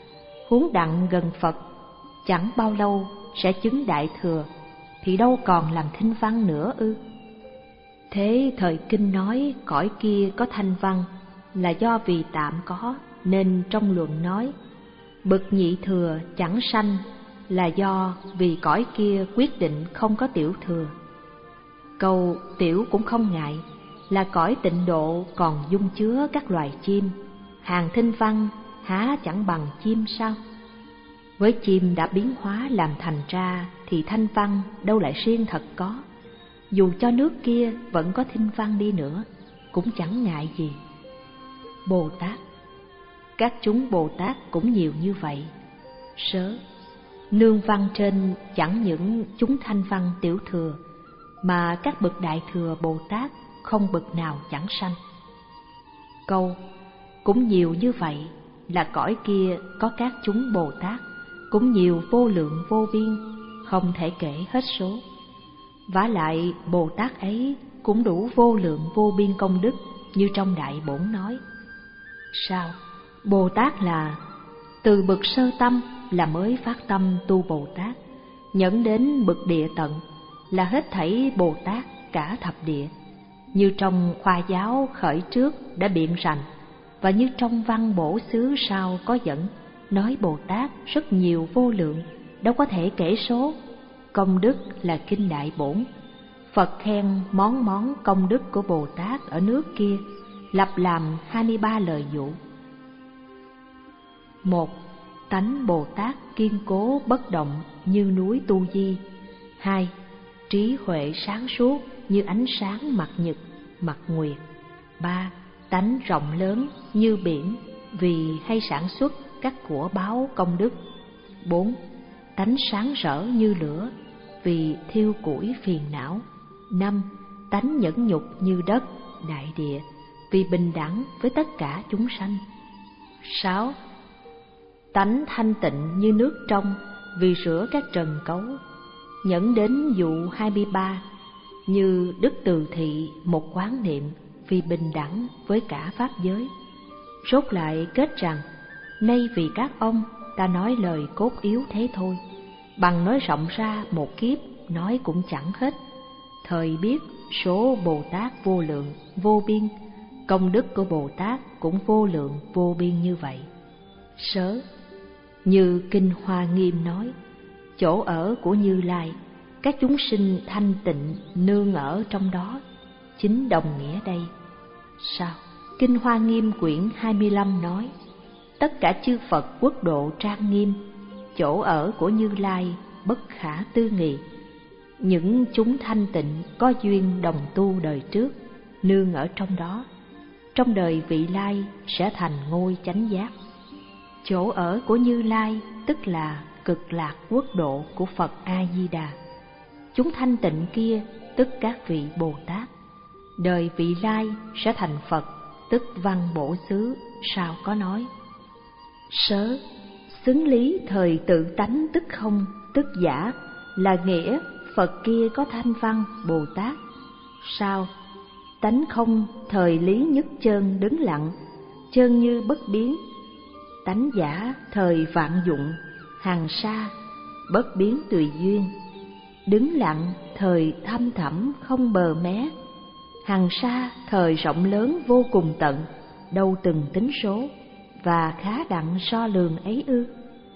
huống đặng gần Phật, chẳng bao lâu sẽ chứng đại thừa, thì đâu còn làm thinh văn nữa ư? Thế thời kinh nói cõi kia có thanh văn là do vì tạm có, nên trong luận nói bậc nhị thừa chẳng sanh là do vì cõi kia quyết định không có tiểu thừa. Câu tiểu cũng không ngại là cõi tịnh độ còn dung chứa các loài chim, hàng thinh văn há chẳng bằng chim sao? Với chim đã biến hóa làm thành ra thì thanh văn đâu lại riêng thật có. Dù cho nước kia vẫn có thinh văn đi nữa cũng chẳng ngại gì. Bồ Tát, các chúng Bồ Tát cũng nhiều như vậy. Sớ, nương văn trên chẳng những chúng thanh văn tiểu thừa, mà các bậc đại thừa Bồ Tát không bậc nào chẳng sanh. Câu cũng nhiều như vậy là cõi kia có các chúng Bồ Tát cũng nhiều vô lượng vô biên, không thể kể hết số. Vả lại Bồ Tát ấy cũng đủ vô lượng vô biên công đức, như trong Đại Bổn nói. Sao? Bồ Tát là từ bậc sơ tâm là mới phát tâm tu Bồ Tát, nhẫn đến bậc địa tận là hết thảy Bồ Tát cả thập địa. Như trong khoa giáo khởi trước đã biện rành, và như trong văn bổ xứ sau có dẫn, nói Bồ Tát rất nhiều vô lượng, đâu có thể kể số. Công đức là kinh Đại Bổn. Phật khen món món công đức của Bồ Tát ở nước kia, lập làm hai mươi ba lời dụ. Một, tánh Bồ Tát kiên cố bất động như núi Tu Di. Hai, trí huệ sáng suốt như ánh sáng mặt nhật, mặt nguyệt. Ba, tánh rộng lớn như biển vì hay sản xuất các của báo công đức. Bốn, tánh sáng rỡ như lửa vì thiêu củi phiền não. Năm, tánh nhẫn nhục như đất, đại địa vì bình đẳng với tất cả chúng sanh. Sáu, tánh thanh tịnh như nước trong vì rửa các trần cấu. Nhẫn đến dụ hai mươi ba, như đức từ thị một quán niệm vì bình đẳng với cả pháp giới. Rốt lại kết rằng, nay vì các ông ta nói lời cốt yếu thế thôi, bằng nói rộng ra một kiếp nói cũng chẳng hết. Thời biết số Bồ Tát vô lượng vô biên, công đức của Bồ Tát cũng vô lượng vô biên như vậy. Sớ, như Kinh Hoa Nghiêm nói, chỗ ở của Như Lai, các chúng sinh thanh tịnh nương ở trong đó, chính đồng nghĩa đây. Sao? Kinh Hoa Nghiêm quyển hai mươi lăm nói, tất cả chư Phật quốc độ trang nghiêm, chỗ ở của Như Lai bất khả tư nghị. Những chúng thanh tịnh có duyên đồng tu đời trước, nương ở trong đó, trong đời vị lai sẽ thành ngôi chánh giác. Chỗ ở của Như Lai tức là cực lạc quốc độ của Phật A-di-đà. Chúng thanh tịnh kia tức các vị Bồ Tát. Đời vị lai sẽ thành Phật, tức văn bổ xứ, sao có nói. Sớ, xứng lý thời tự tánh tức không, tức giả, là nghĩa Phật kia có thanh văn Bồ Tát. Sao? Tánh không thời lý nhất chân đứng lặng, chân như bất biến. Tánh giả thời vạn dụng, hàng sa, bất biến tùy duyên. Đứng lặng thời thâm thẳm không bờ mé, hàng sa thời rộng lớn vô cùng tận, đâu từng tính số, và khá đặng so lường ấy ư.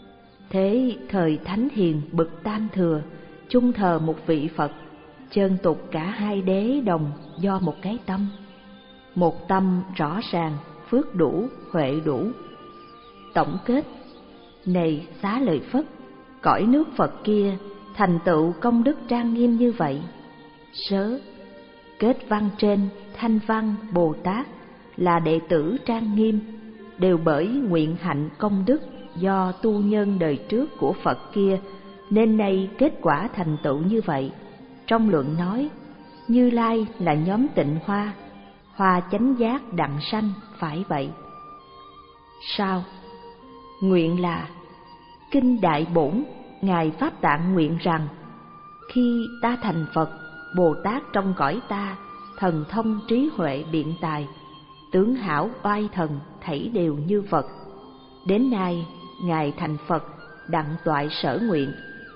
Thế thời thánh hiền bậc tam thừa, chung thờ một vị Phật, chân tục cả hai đế đồng do một cái tâm. Một tâm rõ ràng, phước đủ, huệ đủ. Tổng kết, này Xá Lợi Phất, cõi nước Phật kia thành tựu công đức trang nghiêm như vậy. Sớ, kết văn trên thanh văn Bồ Tát là đệ tử trang nghiêm, đều bởi nguyện hạnh công đức do tu nhân đời trước của Phật kia, nên nay kết quả thành tựu như vậy. Trong luận nói, Như Lai là nhóm tịnh hoa, hoa chánh giác đặng sanh, phải vậy. Sao? Nguyện là, Kinh Đại Bổn, Ngài Pháp Tạng nguyện rằng, khi ta thành Phật, Bồ Tát trong cõi ta, thần thông trí huệ biện tài, tướng hảo oai thần thảy đều như Phật. Đến nay, Ngài thành Phật, đặng toại sở nguyện.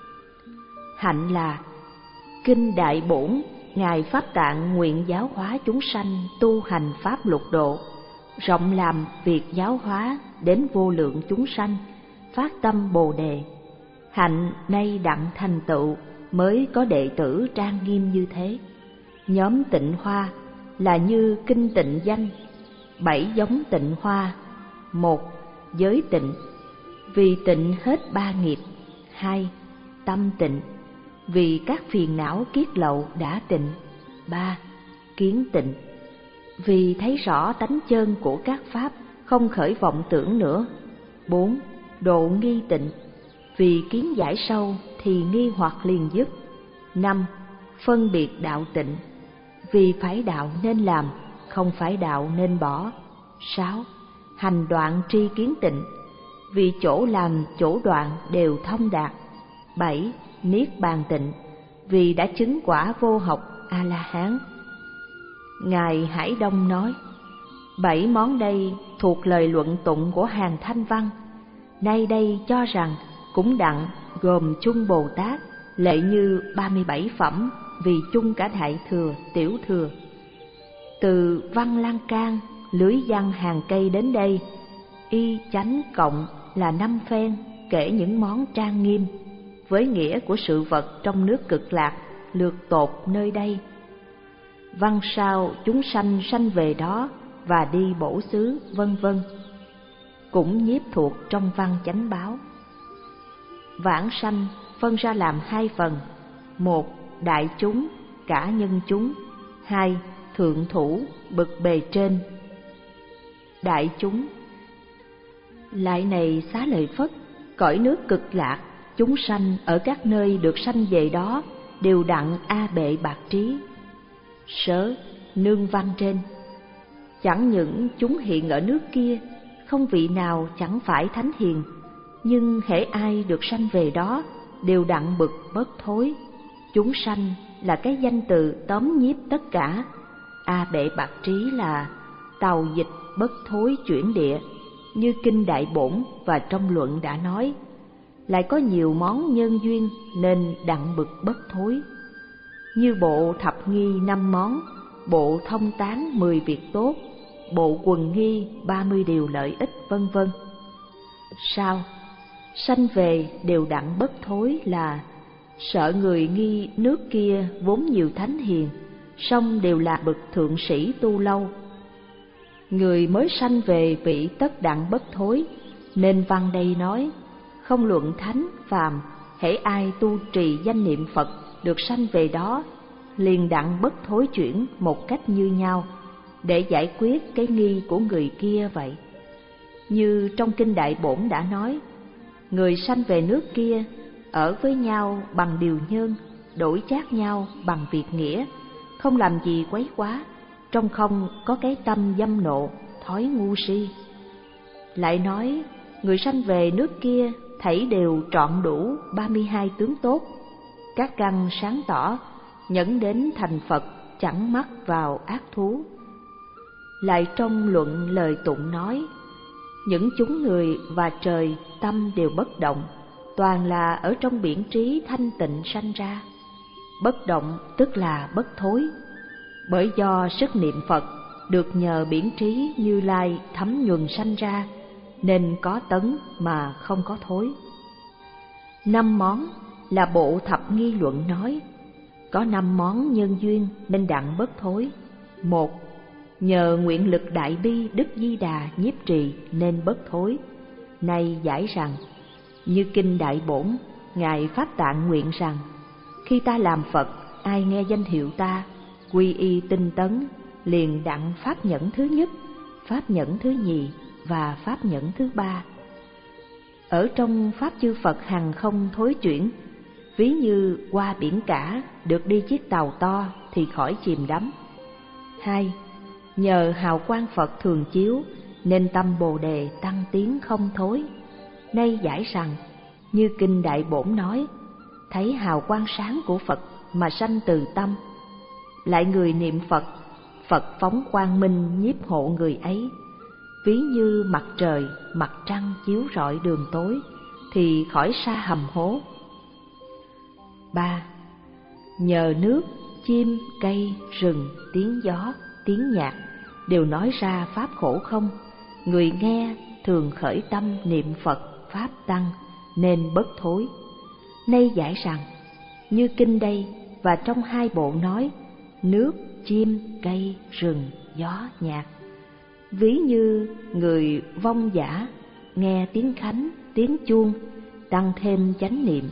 Hạnh là kinh Đại Bổn, Ngài Pháp Tạng nguyện giáo hóa chúng sanh tu hành pháp lục độ, rộng làm việc giáo hóa đến vô lượng chúng sanh, phát tâm Bồ đề. Hạnh nay đặng thành tựu, mới có đệ tử trang nghiêm như thế. Nhóm tịnh hoa là như kinh tịnh danh, bảy giống tịnh hoa. Một, giới tịnh, vì tịnh hết ba nghiệp. Hai, tâm tịnh, vì các phiền não kiết lậu đã tịnh. Ba, kiến tịnh, vì thấy rõ tánh chân của các pháp, không khởi vọng tưởng nữa. Bốn, độ nghi tịnh, vì kiến giải sâu thì nghi hoặc liền dứt. Năm, phân biệt đạo tịnh, vì phải đạo nên làm, không phải đạo nên bỏ. Sáu, hành đoạn tri kiến tịnh, vì chỗ làm chỗ đoạn đều thông đạt. Bảy, niết bàn tịnh, vì đã chứng quả vô học A-la-hán. Ngài Hải Đông nói, bảy món đây thuộc lời luận tụng của hàng Thanh Văn. Nay đây cho rằng cũng đặng gồm chung Bồ Tát, lệ như ba mươi bảy phẩm, vì chung cả Đại Thừa, Tiểu Thừa. Từ Văn Lan Can, lưới văn hàng cây đến đây, y chánh cộng là năm phen kể những món trang nghiêm, với nghĩa của sự vật trong nước Cực Lạc, lược tột nơi đây. Văn sao chúng sanh sanh về đó và đi bổ xứ, vân vân, cũng nhiếp thuộc trong văn chánh báo. Vãng sanh phân ra làm hai phần: một, đại chúng, cả nhân chúng; hai, thượng thủ, bậc bề trên. Đại chúng lại này xá lợi Phất, cõi nước Cực Lạc, chúng sanh ở các nơi được sanh về đó đều đặng a bệ bạc trí. Sớ nương văn trên, chẳng những chúng hiện ở nước kia, không vị nào chẳng phải thánh hiền, nhưng hễ ai được sanh về đó đều đặng bực bất thối. Chúng sanh là cái danh từ tóm nhiếp tất cả. A bệ bạc trí là tàu dịch bất thối chuyển địa, như kinh Đại Bổn và trong luận đã nói. Lại có nhiều món nhân duyên nên đặng bực bất thối, như bộ thập nghi năm món, bộ thông tán mười việc tốt, bộ quần nghi ba mươi điều lợi ích, vân vân. Sao sanh về đều đặng bất thối là sợ người nghi nước kia vốn nhiều thánh hiền, song đều là bậc thượng sĩ tu lâu. Người mới sanh về vị tất đặng bất thối, nên văn đây nói không luận thánh phàm, hễ ai tu trì danh niệm Phật được sanh về đó liền đặng bất thối chuyển một cách như nhau, để giải quyết cái nghi của người kia vậy. Như trong kinh Đại Bổn đã nói, người sanh về nước kia ở với nhau bằng điều nhân, đổi chác nhau bằng việc nghĩa, không làm gì quấy quá, trong không có cái tâm dâm nộ, thói ngu si. Lại nói người sanh về nước kia thảy đều trọn đủ ba mươi hai tướng tốt, các căn sáng tỏ, nhẫn đến thành Phật, chẳng mắc vào ác thú. Lại trong luận lời tụng nói, những chúng người và trời tâm đều bất động, toàn là ở trong biển trí thanh tịnh sanh ra. Bất động tức là bất thối, bởi do sức niệm Phật được nhờ biển trí Như Lai thấm nhuần sanh ra, nên có tấn mà không có thối. Năm món là bộ thập nghi luận nói, có năm món nhân duyên nên đặng bất thối. Một, nhờ nguyện lực đại bi Đức Di Đà nhiếp trì nên bất thối. Nay giải rằng, như kinh Đại Bổn, Ngài Pháp Tạng nguyện rằng, khi ta làm Phật, ai nghe danh hiệu ta, quy y tinh tấn, liền đặng pháp nhẫn thứ nhất, pháp nhẫn thứ nhì và pháp nhẫn thứ ba. Ở trong pháp chư Phật hằng không thối chuyển, ví như qua biển cả được đi chiếc tàu to thì khỏi chìm đắm. Hai, nhờ hào quang Phật thường chiếu nên tâm Bồ đề tăng tiến không thối. Nay giải rằng, như kinh Đại Bổn nói, thấy hào quang sáng của Phật mà sanh từ tâm. Lại người niệm Phật, Phật phóng quang minh nhiếp hộ người ấy. ví như mặt trời, mặt trăng chiếu rọi đường tối, thì khỏi sa hầm hố. Ba. Nhờ nước, chim, cây, rừng, tiếng gió, tiếng nhạc đều nói ra pháp khổ không, người nghe thường khởi tâm niệm Phật pháp tăng nên bất thối. Nay giải rằng, như kinh đây và trong hai bộ nói nước, chim, cây, rừng, gió, nhạc, ví như người vong giả nghe tiếng khánh, tiếng chuông, tăng thêm chánh niệm.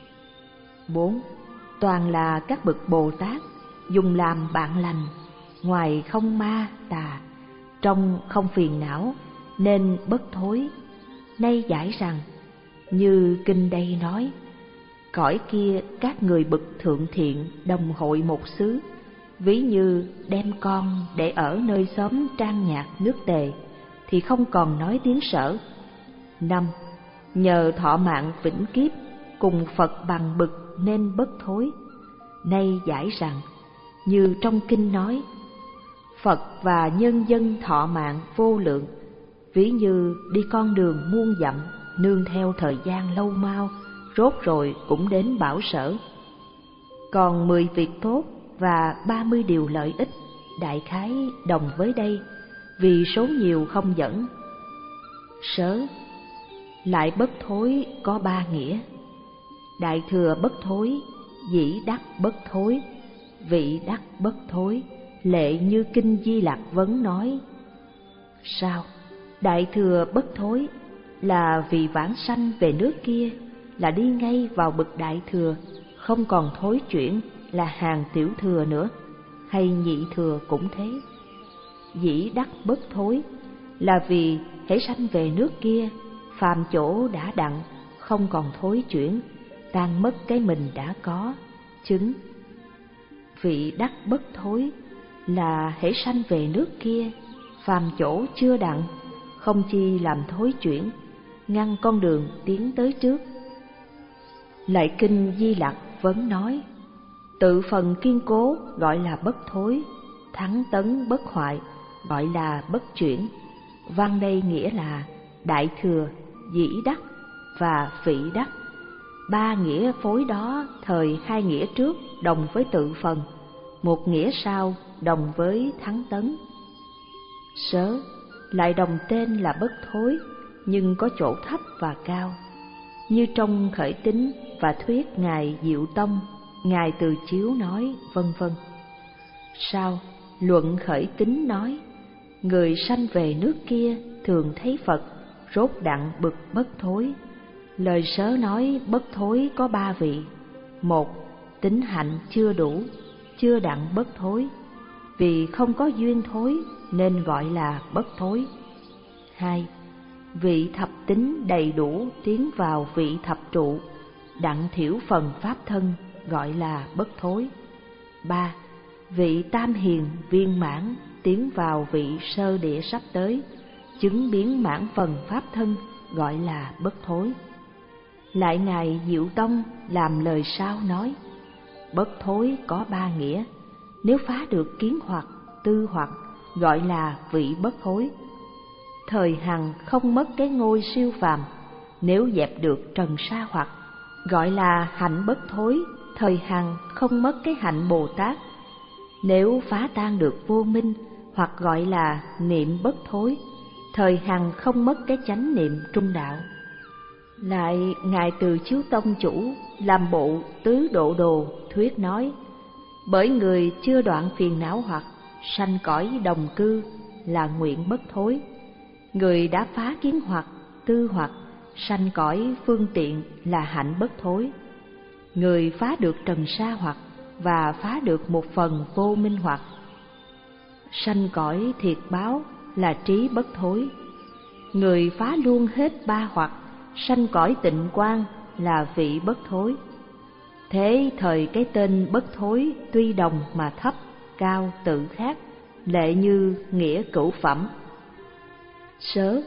Bốn. Toàn là các bậc Bồ Tát dùng làm bạn lành, ngoài không ma tà, trong không phiền não nên bất thối. Nay giải rằng, như kinh đây nói, cõi kia các người bậc thượng thiện đồng hội một xứ, ví như đem con để ở nơi xóm trang nhạc nước Tề, thì không còn nói tiếng sở. Năm. Nhờ thọ mạng vĩnh kiếp cùng Phật bằng bực nên bất thối. Nay giải rằng, như trong kinh nói, Phật và nhân dân thọ mạng vô lượng, ví như đi con đường muôn dặm, nương theo thời gian lâu mau, rốt rồi cũng đến bảo sở. Còn mười việc tốt và ba mươi điều lợi ích, đại khái đồng với đây, vì số nhiều không dẫn. Sớ. Lại bất thối có ba nghĩa: đại thừa bất thối, dĩ đắc bất thối, vị đắc bất thối, lệ như kinh Di Lạc Vấn nói. Sao? Đại thừa bất thối là vì vãng sanh về nước kia, là đi ngay vào bậc đại thừa, không còn thối chuyển là hàng tiểu thừa nữa, hay nhị thừa cũng thế. Dĩ đắc bất thối là vì hễ sanh về nước kia, phàm chỗ đã đặng, không còn thối chuyển, tan mất cái mình đã có, chứng. Vị đắc bất thối là hễ sanh về nước kia, phàm chỗ chưa đặng, không chi làm thối chuyển, ngăn con đường tiến tới trước. Lại kinh Di Lặc Vấn nói, tự phần kiên cố gọi là bất thối, thắng tấn bất hoại gọi là bất chuyển. Văn đây nghĩa là đại thừa, dĩ đắc và vị đắc. Ba nghĩa phối đó thời hai nghĩa trước đồng với tự phần, một nghĩa sau đồng với thắng tấn. Sớ lại đồng tên là bất thối, nhưng có chỗ thấp và cao, như trong Khởi Tín và thuyết Ngài Diệu Tông, Ngài Từ Chiếu nói, vân vân. Sau luận Khởi Tín nói, người sanh về nước kia thường thấy Phật, rốt đặng bực bất thối. Lời Sớ nói bất thối có ba vị: một, tín hạnh chưa đủ, chưa đặng bất thối, vì không có duyên thối nên gọi là bất thối. Hai, vị thập tín đầy đủ tiến vào vị thập trụ, đặng thiểu phần pháp thân gọi là bất thối. Ba, vị tam hiền viên mãn tiến vào vị sơ địa sắp tới, chứng biến mãn phần pháp thân gọi là bất thối. Lại Ngài Diệu Tông làm lời sau nói, bất thối có ba nghĩa: nếu phá được kiến hoặc, tư hoặc gọi là vị bất thối, thời hằng không mất cái ngôi siêu phàm, nếu dẹp được trần sa hoặc gọi là hạnh bất thối, thời hằng không mất cái hạnh Bồ Tát, nếu phá tan được vô minh hoặc gọi là niệm bất thối, thời hằng không mất cái chánh niệm trung đạo. Lại Ngài Từ Chiếu Tông chủ làm bộ tứ độ đồ thuyết nói, bởi người chưa đoạn phiền não hoặc sanh cõi đồng cư là nguyện bất thối, người đã phá kiến hoặc, tư hoặc sanh cõi phương tiện là hạnh bất thối, người phá được trần sa hoặc và phá được một phần vô minh hoặc sanh cõi thiệt báo là trí bất thối, người phá luôn hết ba hoặc sanh cõi tịnh quang là vị bất thối. Thế thời cái tên bất thối tuy đồng mà thấp, cao tự khác, lệ như nghĩa cửu phẩm. Sớ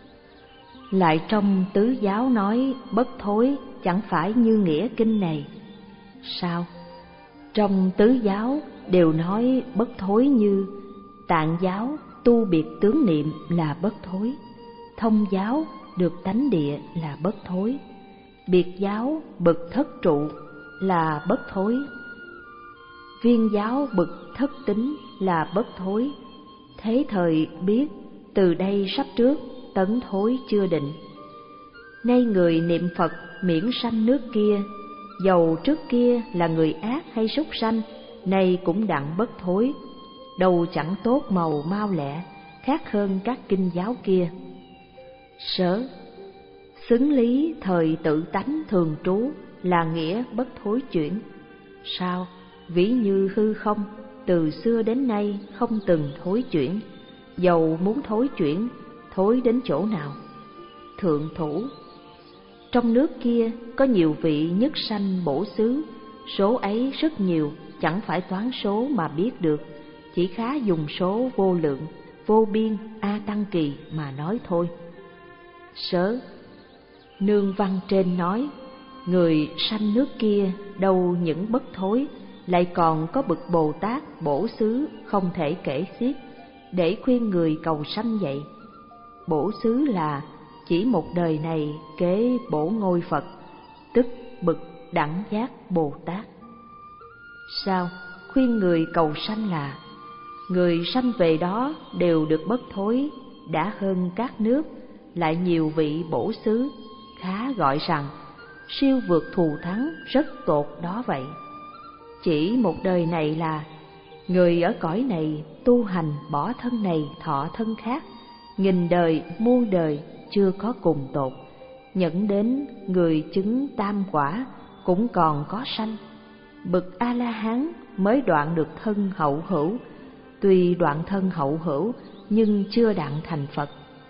lại trong tứ giáo nói bất thối chẳng phải như nghĩa kinh này. Sao? Trong tứ giáo đều nói bất thối như Tạng giáo tu biệt tướng niệm là bất thối, thông giáo được tánh địa là bất thối, biệt giáo bực thất trụ là bất thối, viên giáo bực thất tính là bất thối. Thế thời biết từ đây sắp trước tấn thối chưa định. Nay người niệm Phật miễn sanh nước kia, dầu trước kia là người ác hay súc sanh, nay cũng đặng bất thối, đâu chẳng tốt màu mau lẹ, khác hơn các kinh giáo kia. Sớ, xứng lý thời tự tánh thường trú là nghĩa bất thối chuyển. Sao? Ví như hư không, từ xưa đến nay không từng thối chuyển, dầu muốn thối chuyển, thối đến chỗ nào? Thượng thủ, trong nước kia có nhiều vị nhất sanh bổ xứ, số ấy rất nhiều, chẳng phải toán số mà biết được, chỉ khá dùng số vô lượng, vô biên, a tăng kỳ mà nói thôi. Sớ, nương văn trên nói, người sanh nước kia đâu những bất thối, lại còn có bậc Bồ Tát bổ xứ không thể kể xiết, để khuyên người cầu sanh vậy. Bổ xứ là chỉ một đời này kế bổ ngôi Phật, tức bậc đẳng giác Bồ Tát. Sao? Khuyên người cầu sanh là người sanh về đó đều được bất thối, đã hơn các nước, lại nhiều vị bổ xứ, khá gọi rằng siêu vượt thù thắng rất tột đó vậy. Chỉ một đời này là người ở cõi này tu hành bỏ thân này thọ thân khác, nghìn đời muôn đời chưa có cùng tột, nhẫn đến người chứng tam quả cũng còn có sanh. Bậc A La Hán mới đoạn được thân hậu hữu, tuy đoạn thân hậu hữu nhưng chưa đặng thành Phật.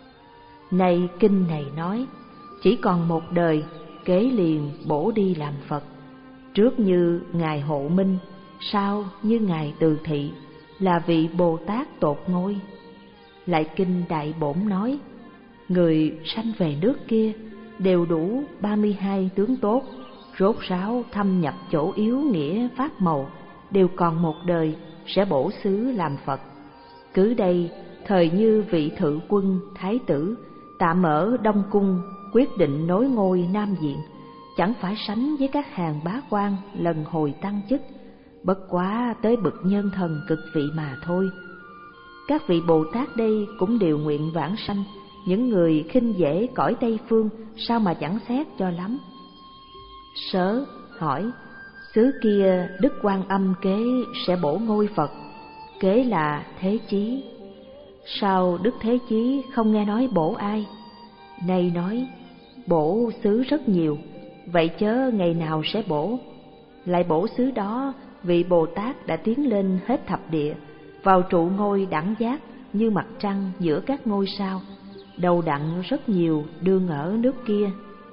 Nay kinh này nói chỉ còn một đời kế liền bổ đi làm Phật, trước như ngài Hộ Minh, sau như ngài Từ Thị là vị Bồ Tát tột ngôi. Lại kinh Đại Bổn nói người sanh về nước kia đều đủ ba mươi hai tướng tốt, rốt ráo thâm nhập chỗ yếu nghĩa pháp màu, đều còn một đời sẽ bổ xứ làm Phật. Cứ đây thời như vị Thự Quân Thái tử tạm ở Đông Cung, quyết định nối ngôi Nam Diện, chẳng phải sánh với các hàng bá quan lần hồi tăng chức, bất quá tới bậc nhân thần cực vị mà thôi. Các vị Bồ Tát đây cũng đều nguyện vãng sanh, những người khinh dễ cõi Tây Phương sao mà chẳng xét cho lắm. Sớ hỏi, xứ kia Đức Quan Âm kế sẽ bổ ngôi Phật, kế là Thế Chí. Sao Đức Thế Chí không nghe nói bổ ai? Nay nói bổ xứ rất nhiều, vậy chớ ngày nào sẽ bổ? Lại bổ xứ đó vị Bồ Tát đã tiến lên hết thập địa, vào trụ ngôi đẳng giác như mặt trăng giữa các ngôi sao, đầu đặng rất nhiều đương ở nước kia.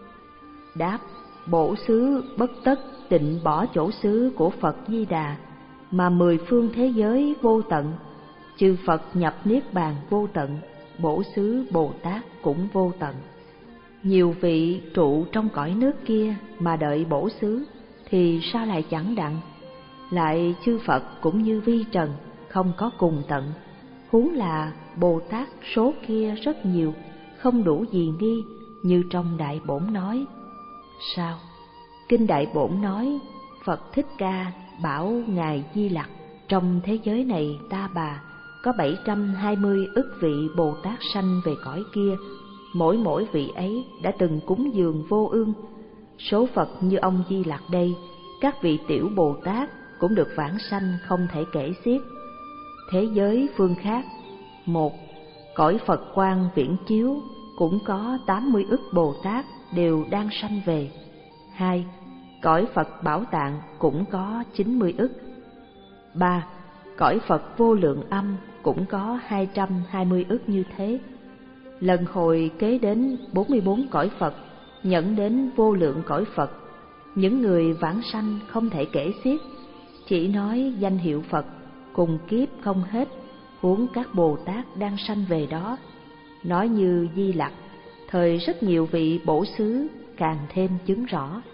Đáp, bổ xứ bất tất tịnh bỏ chỗ xứ của Phật Di Đà, mà mười phương thế giới vô tận, chư Phật nhập niết bàn vô tận, bổ xứ Bồ Tát cũng vô tận. Nhiều vị trụ trong cõi nước kia mà đợi bổ xứ, thì sao lại chẳng đặng? Lại chư Phật cũng như vi trần, không có cùng tận, huống là Bồ Tát số kia rất nhiều, không đủ gì nghi, như trong Đại Bổn nói. Sao? Kinh Đại Bổn nói, Phật Thích Ca bảo ngài Di Lặc, trong thế giới này ta bà có bảy trăm hai mươi ức vị Bồ Tát sanh về cõi kia, mỗi mỗi vị ấy đã từng cúng dường vô ương. Số Phật như ông Di Lặc đây, các vị tiểu Bồ Tát cũng được vãng sanh không thể kể xiết. Thế giới phương khác, một, cõi Phật Quang Viễn Chiếu cũng có tám mươi ức Bồ Tát đều đang sanh về. Hai, cõi Phật Bảo Tạng cũng có chín mươi ức. Ba, cõi Phật Vô Lượng Âm cũng có hai trăm hai mươi ức như thế. Lần hồi kế đến bốn mươi bốn cõi Phật, nhẫn đến vô lượng cõi Phật, những người vãng sanh không thể kể xiết. Chỉ nói danh hiệu Phật cùng kiếp không hết, huống các Bồ Tát đang sanh về đó. Nói như Di Lặc, thời rất nhiều vị bổ xứ càng thêm chứng rõ.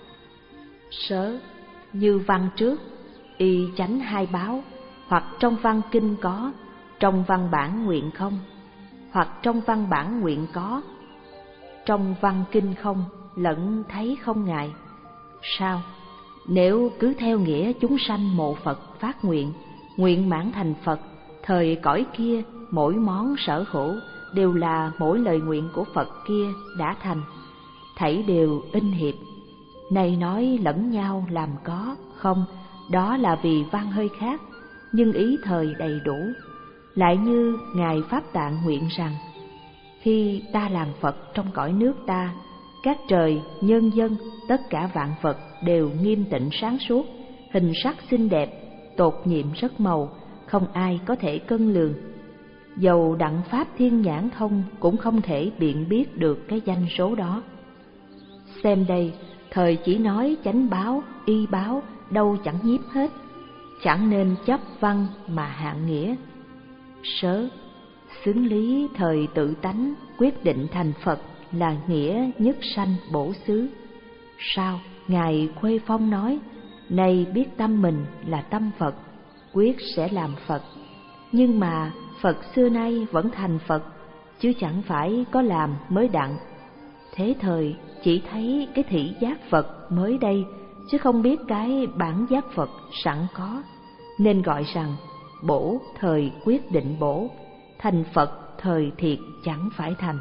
Sớ, như văn trước, y chánh hai báo, hoặc trong văn kinh có, trong văn bản nguyện không, hoặc trong văn bản nguyện có, trong văn kinh không, lẫn thấy không ngại. Sao? Nếu cứ theo nghĩa chúng sanh mộ Phật phát nguyện, nguyện mãn thành Phật, thời cõi kia mỗi món sở khổ đều là mỗi lời nguyện của Phật kia đã thành, thảy đều in hiệp. Này nói lẫn nhau làm có, không, đó là vì văn hơi khác, nhưng ý thời đầy đủ. Lại như Ngài Pháp Tạng nguyện rằng, khi ta làm Phật trong cõi nước ta, các trời, nhân dân, tất cả vạn vật đều nghiêm tịnh sáng suốt, hình sắc xinh đẹp, tột nhiệm rất màu, không ai có thể cân lường. Dầu đặng pháp thiên nhãn thông cũng không thể biện biết được cái danh số đó. Xem đây, thời chỉ nói chánh báo, y báo, đâu chẳng nhiếp hết, chẳng nên chấp văn mà hạn nghĩa. Sớ, xứng lý thời tự tánh quyết định thành Phật là nghĩa nhất sanh bổ xứ. Sao? Ngài Khuê Phong nói, này biết tâm mình là tâm Phật, quyết sẽ làm Phật. Nhưng mà Phật xưa nay vẫn thành Phật, chứ chẳng phải có làm mới đặng. Thế thời chỉ thấy cái thị giác Phật mới đây, chứ không biết cái bản giác Phật sẵn có, nên gọi rằng bổ thời quyết định bổ, thành Phật thời thiệt chẳng phải thành.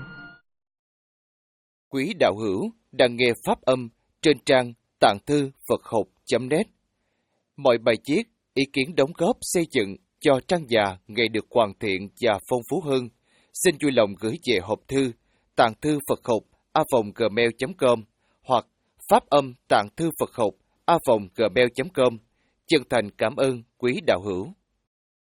Quý đạo hữu đang nghe pháp âm trên trang tạng thư Phật học chấm net. Mọi bài viết, ý kiến đóng góp xây dựng cho trang già ngày được hoàn thiện và phong phú hơn, xin vui lòng gửi về hộp thư tạng thư Phật học a vòng gmail chấm com hoặc pháp âm tạng thư Phật học a vòng gmail chấm com. Chân thành cảm ơn quý đạo hữu.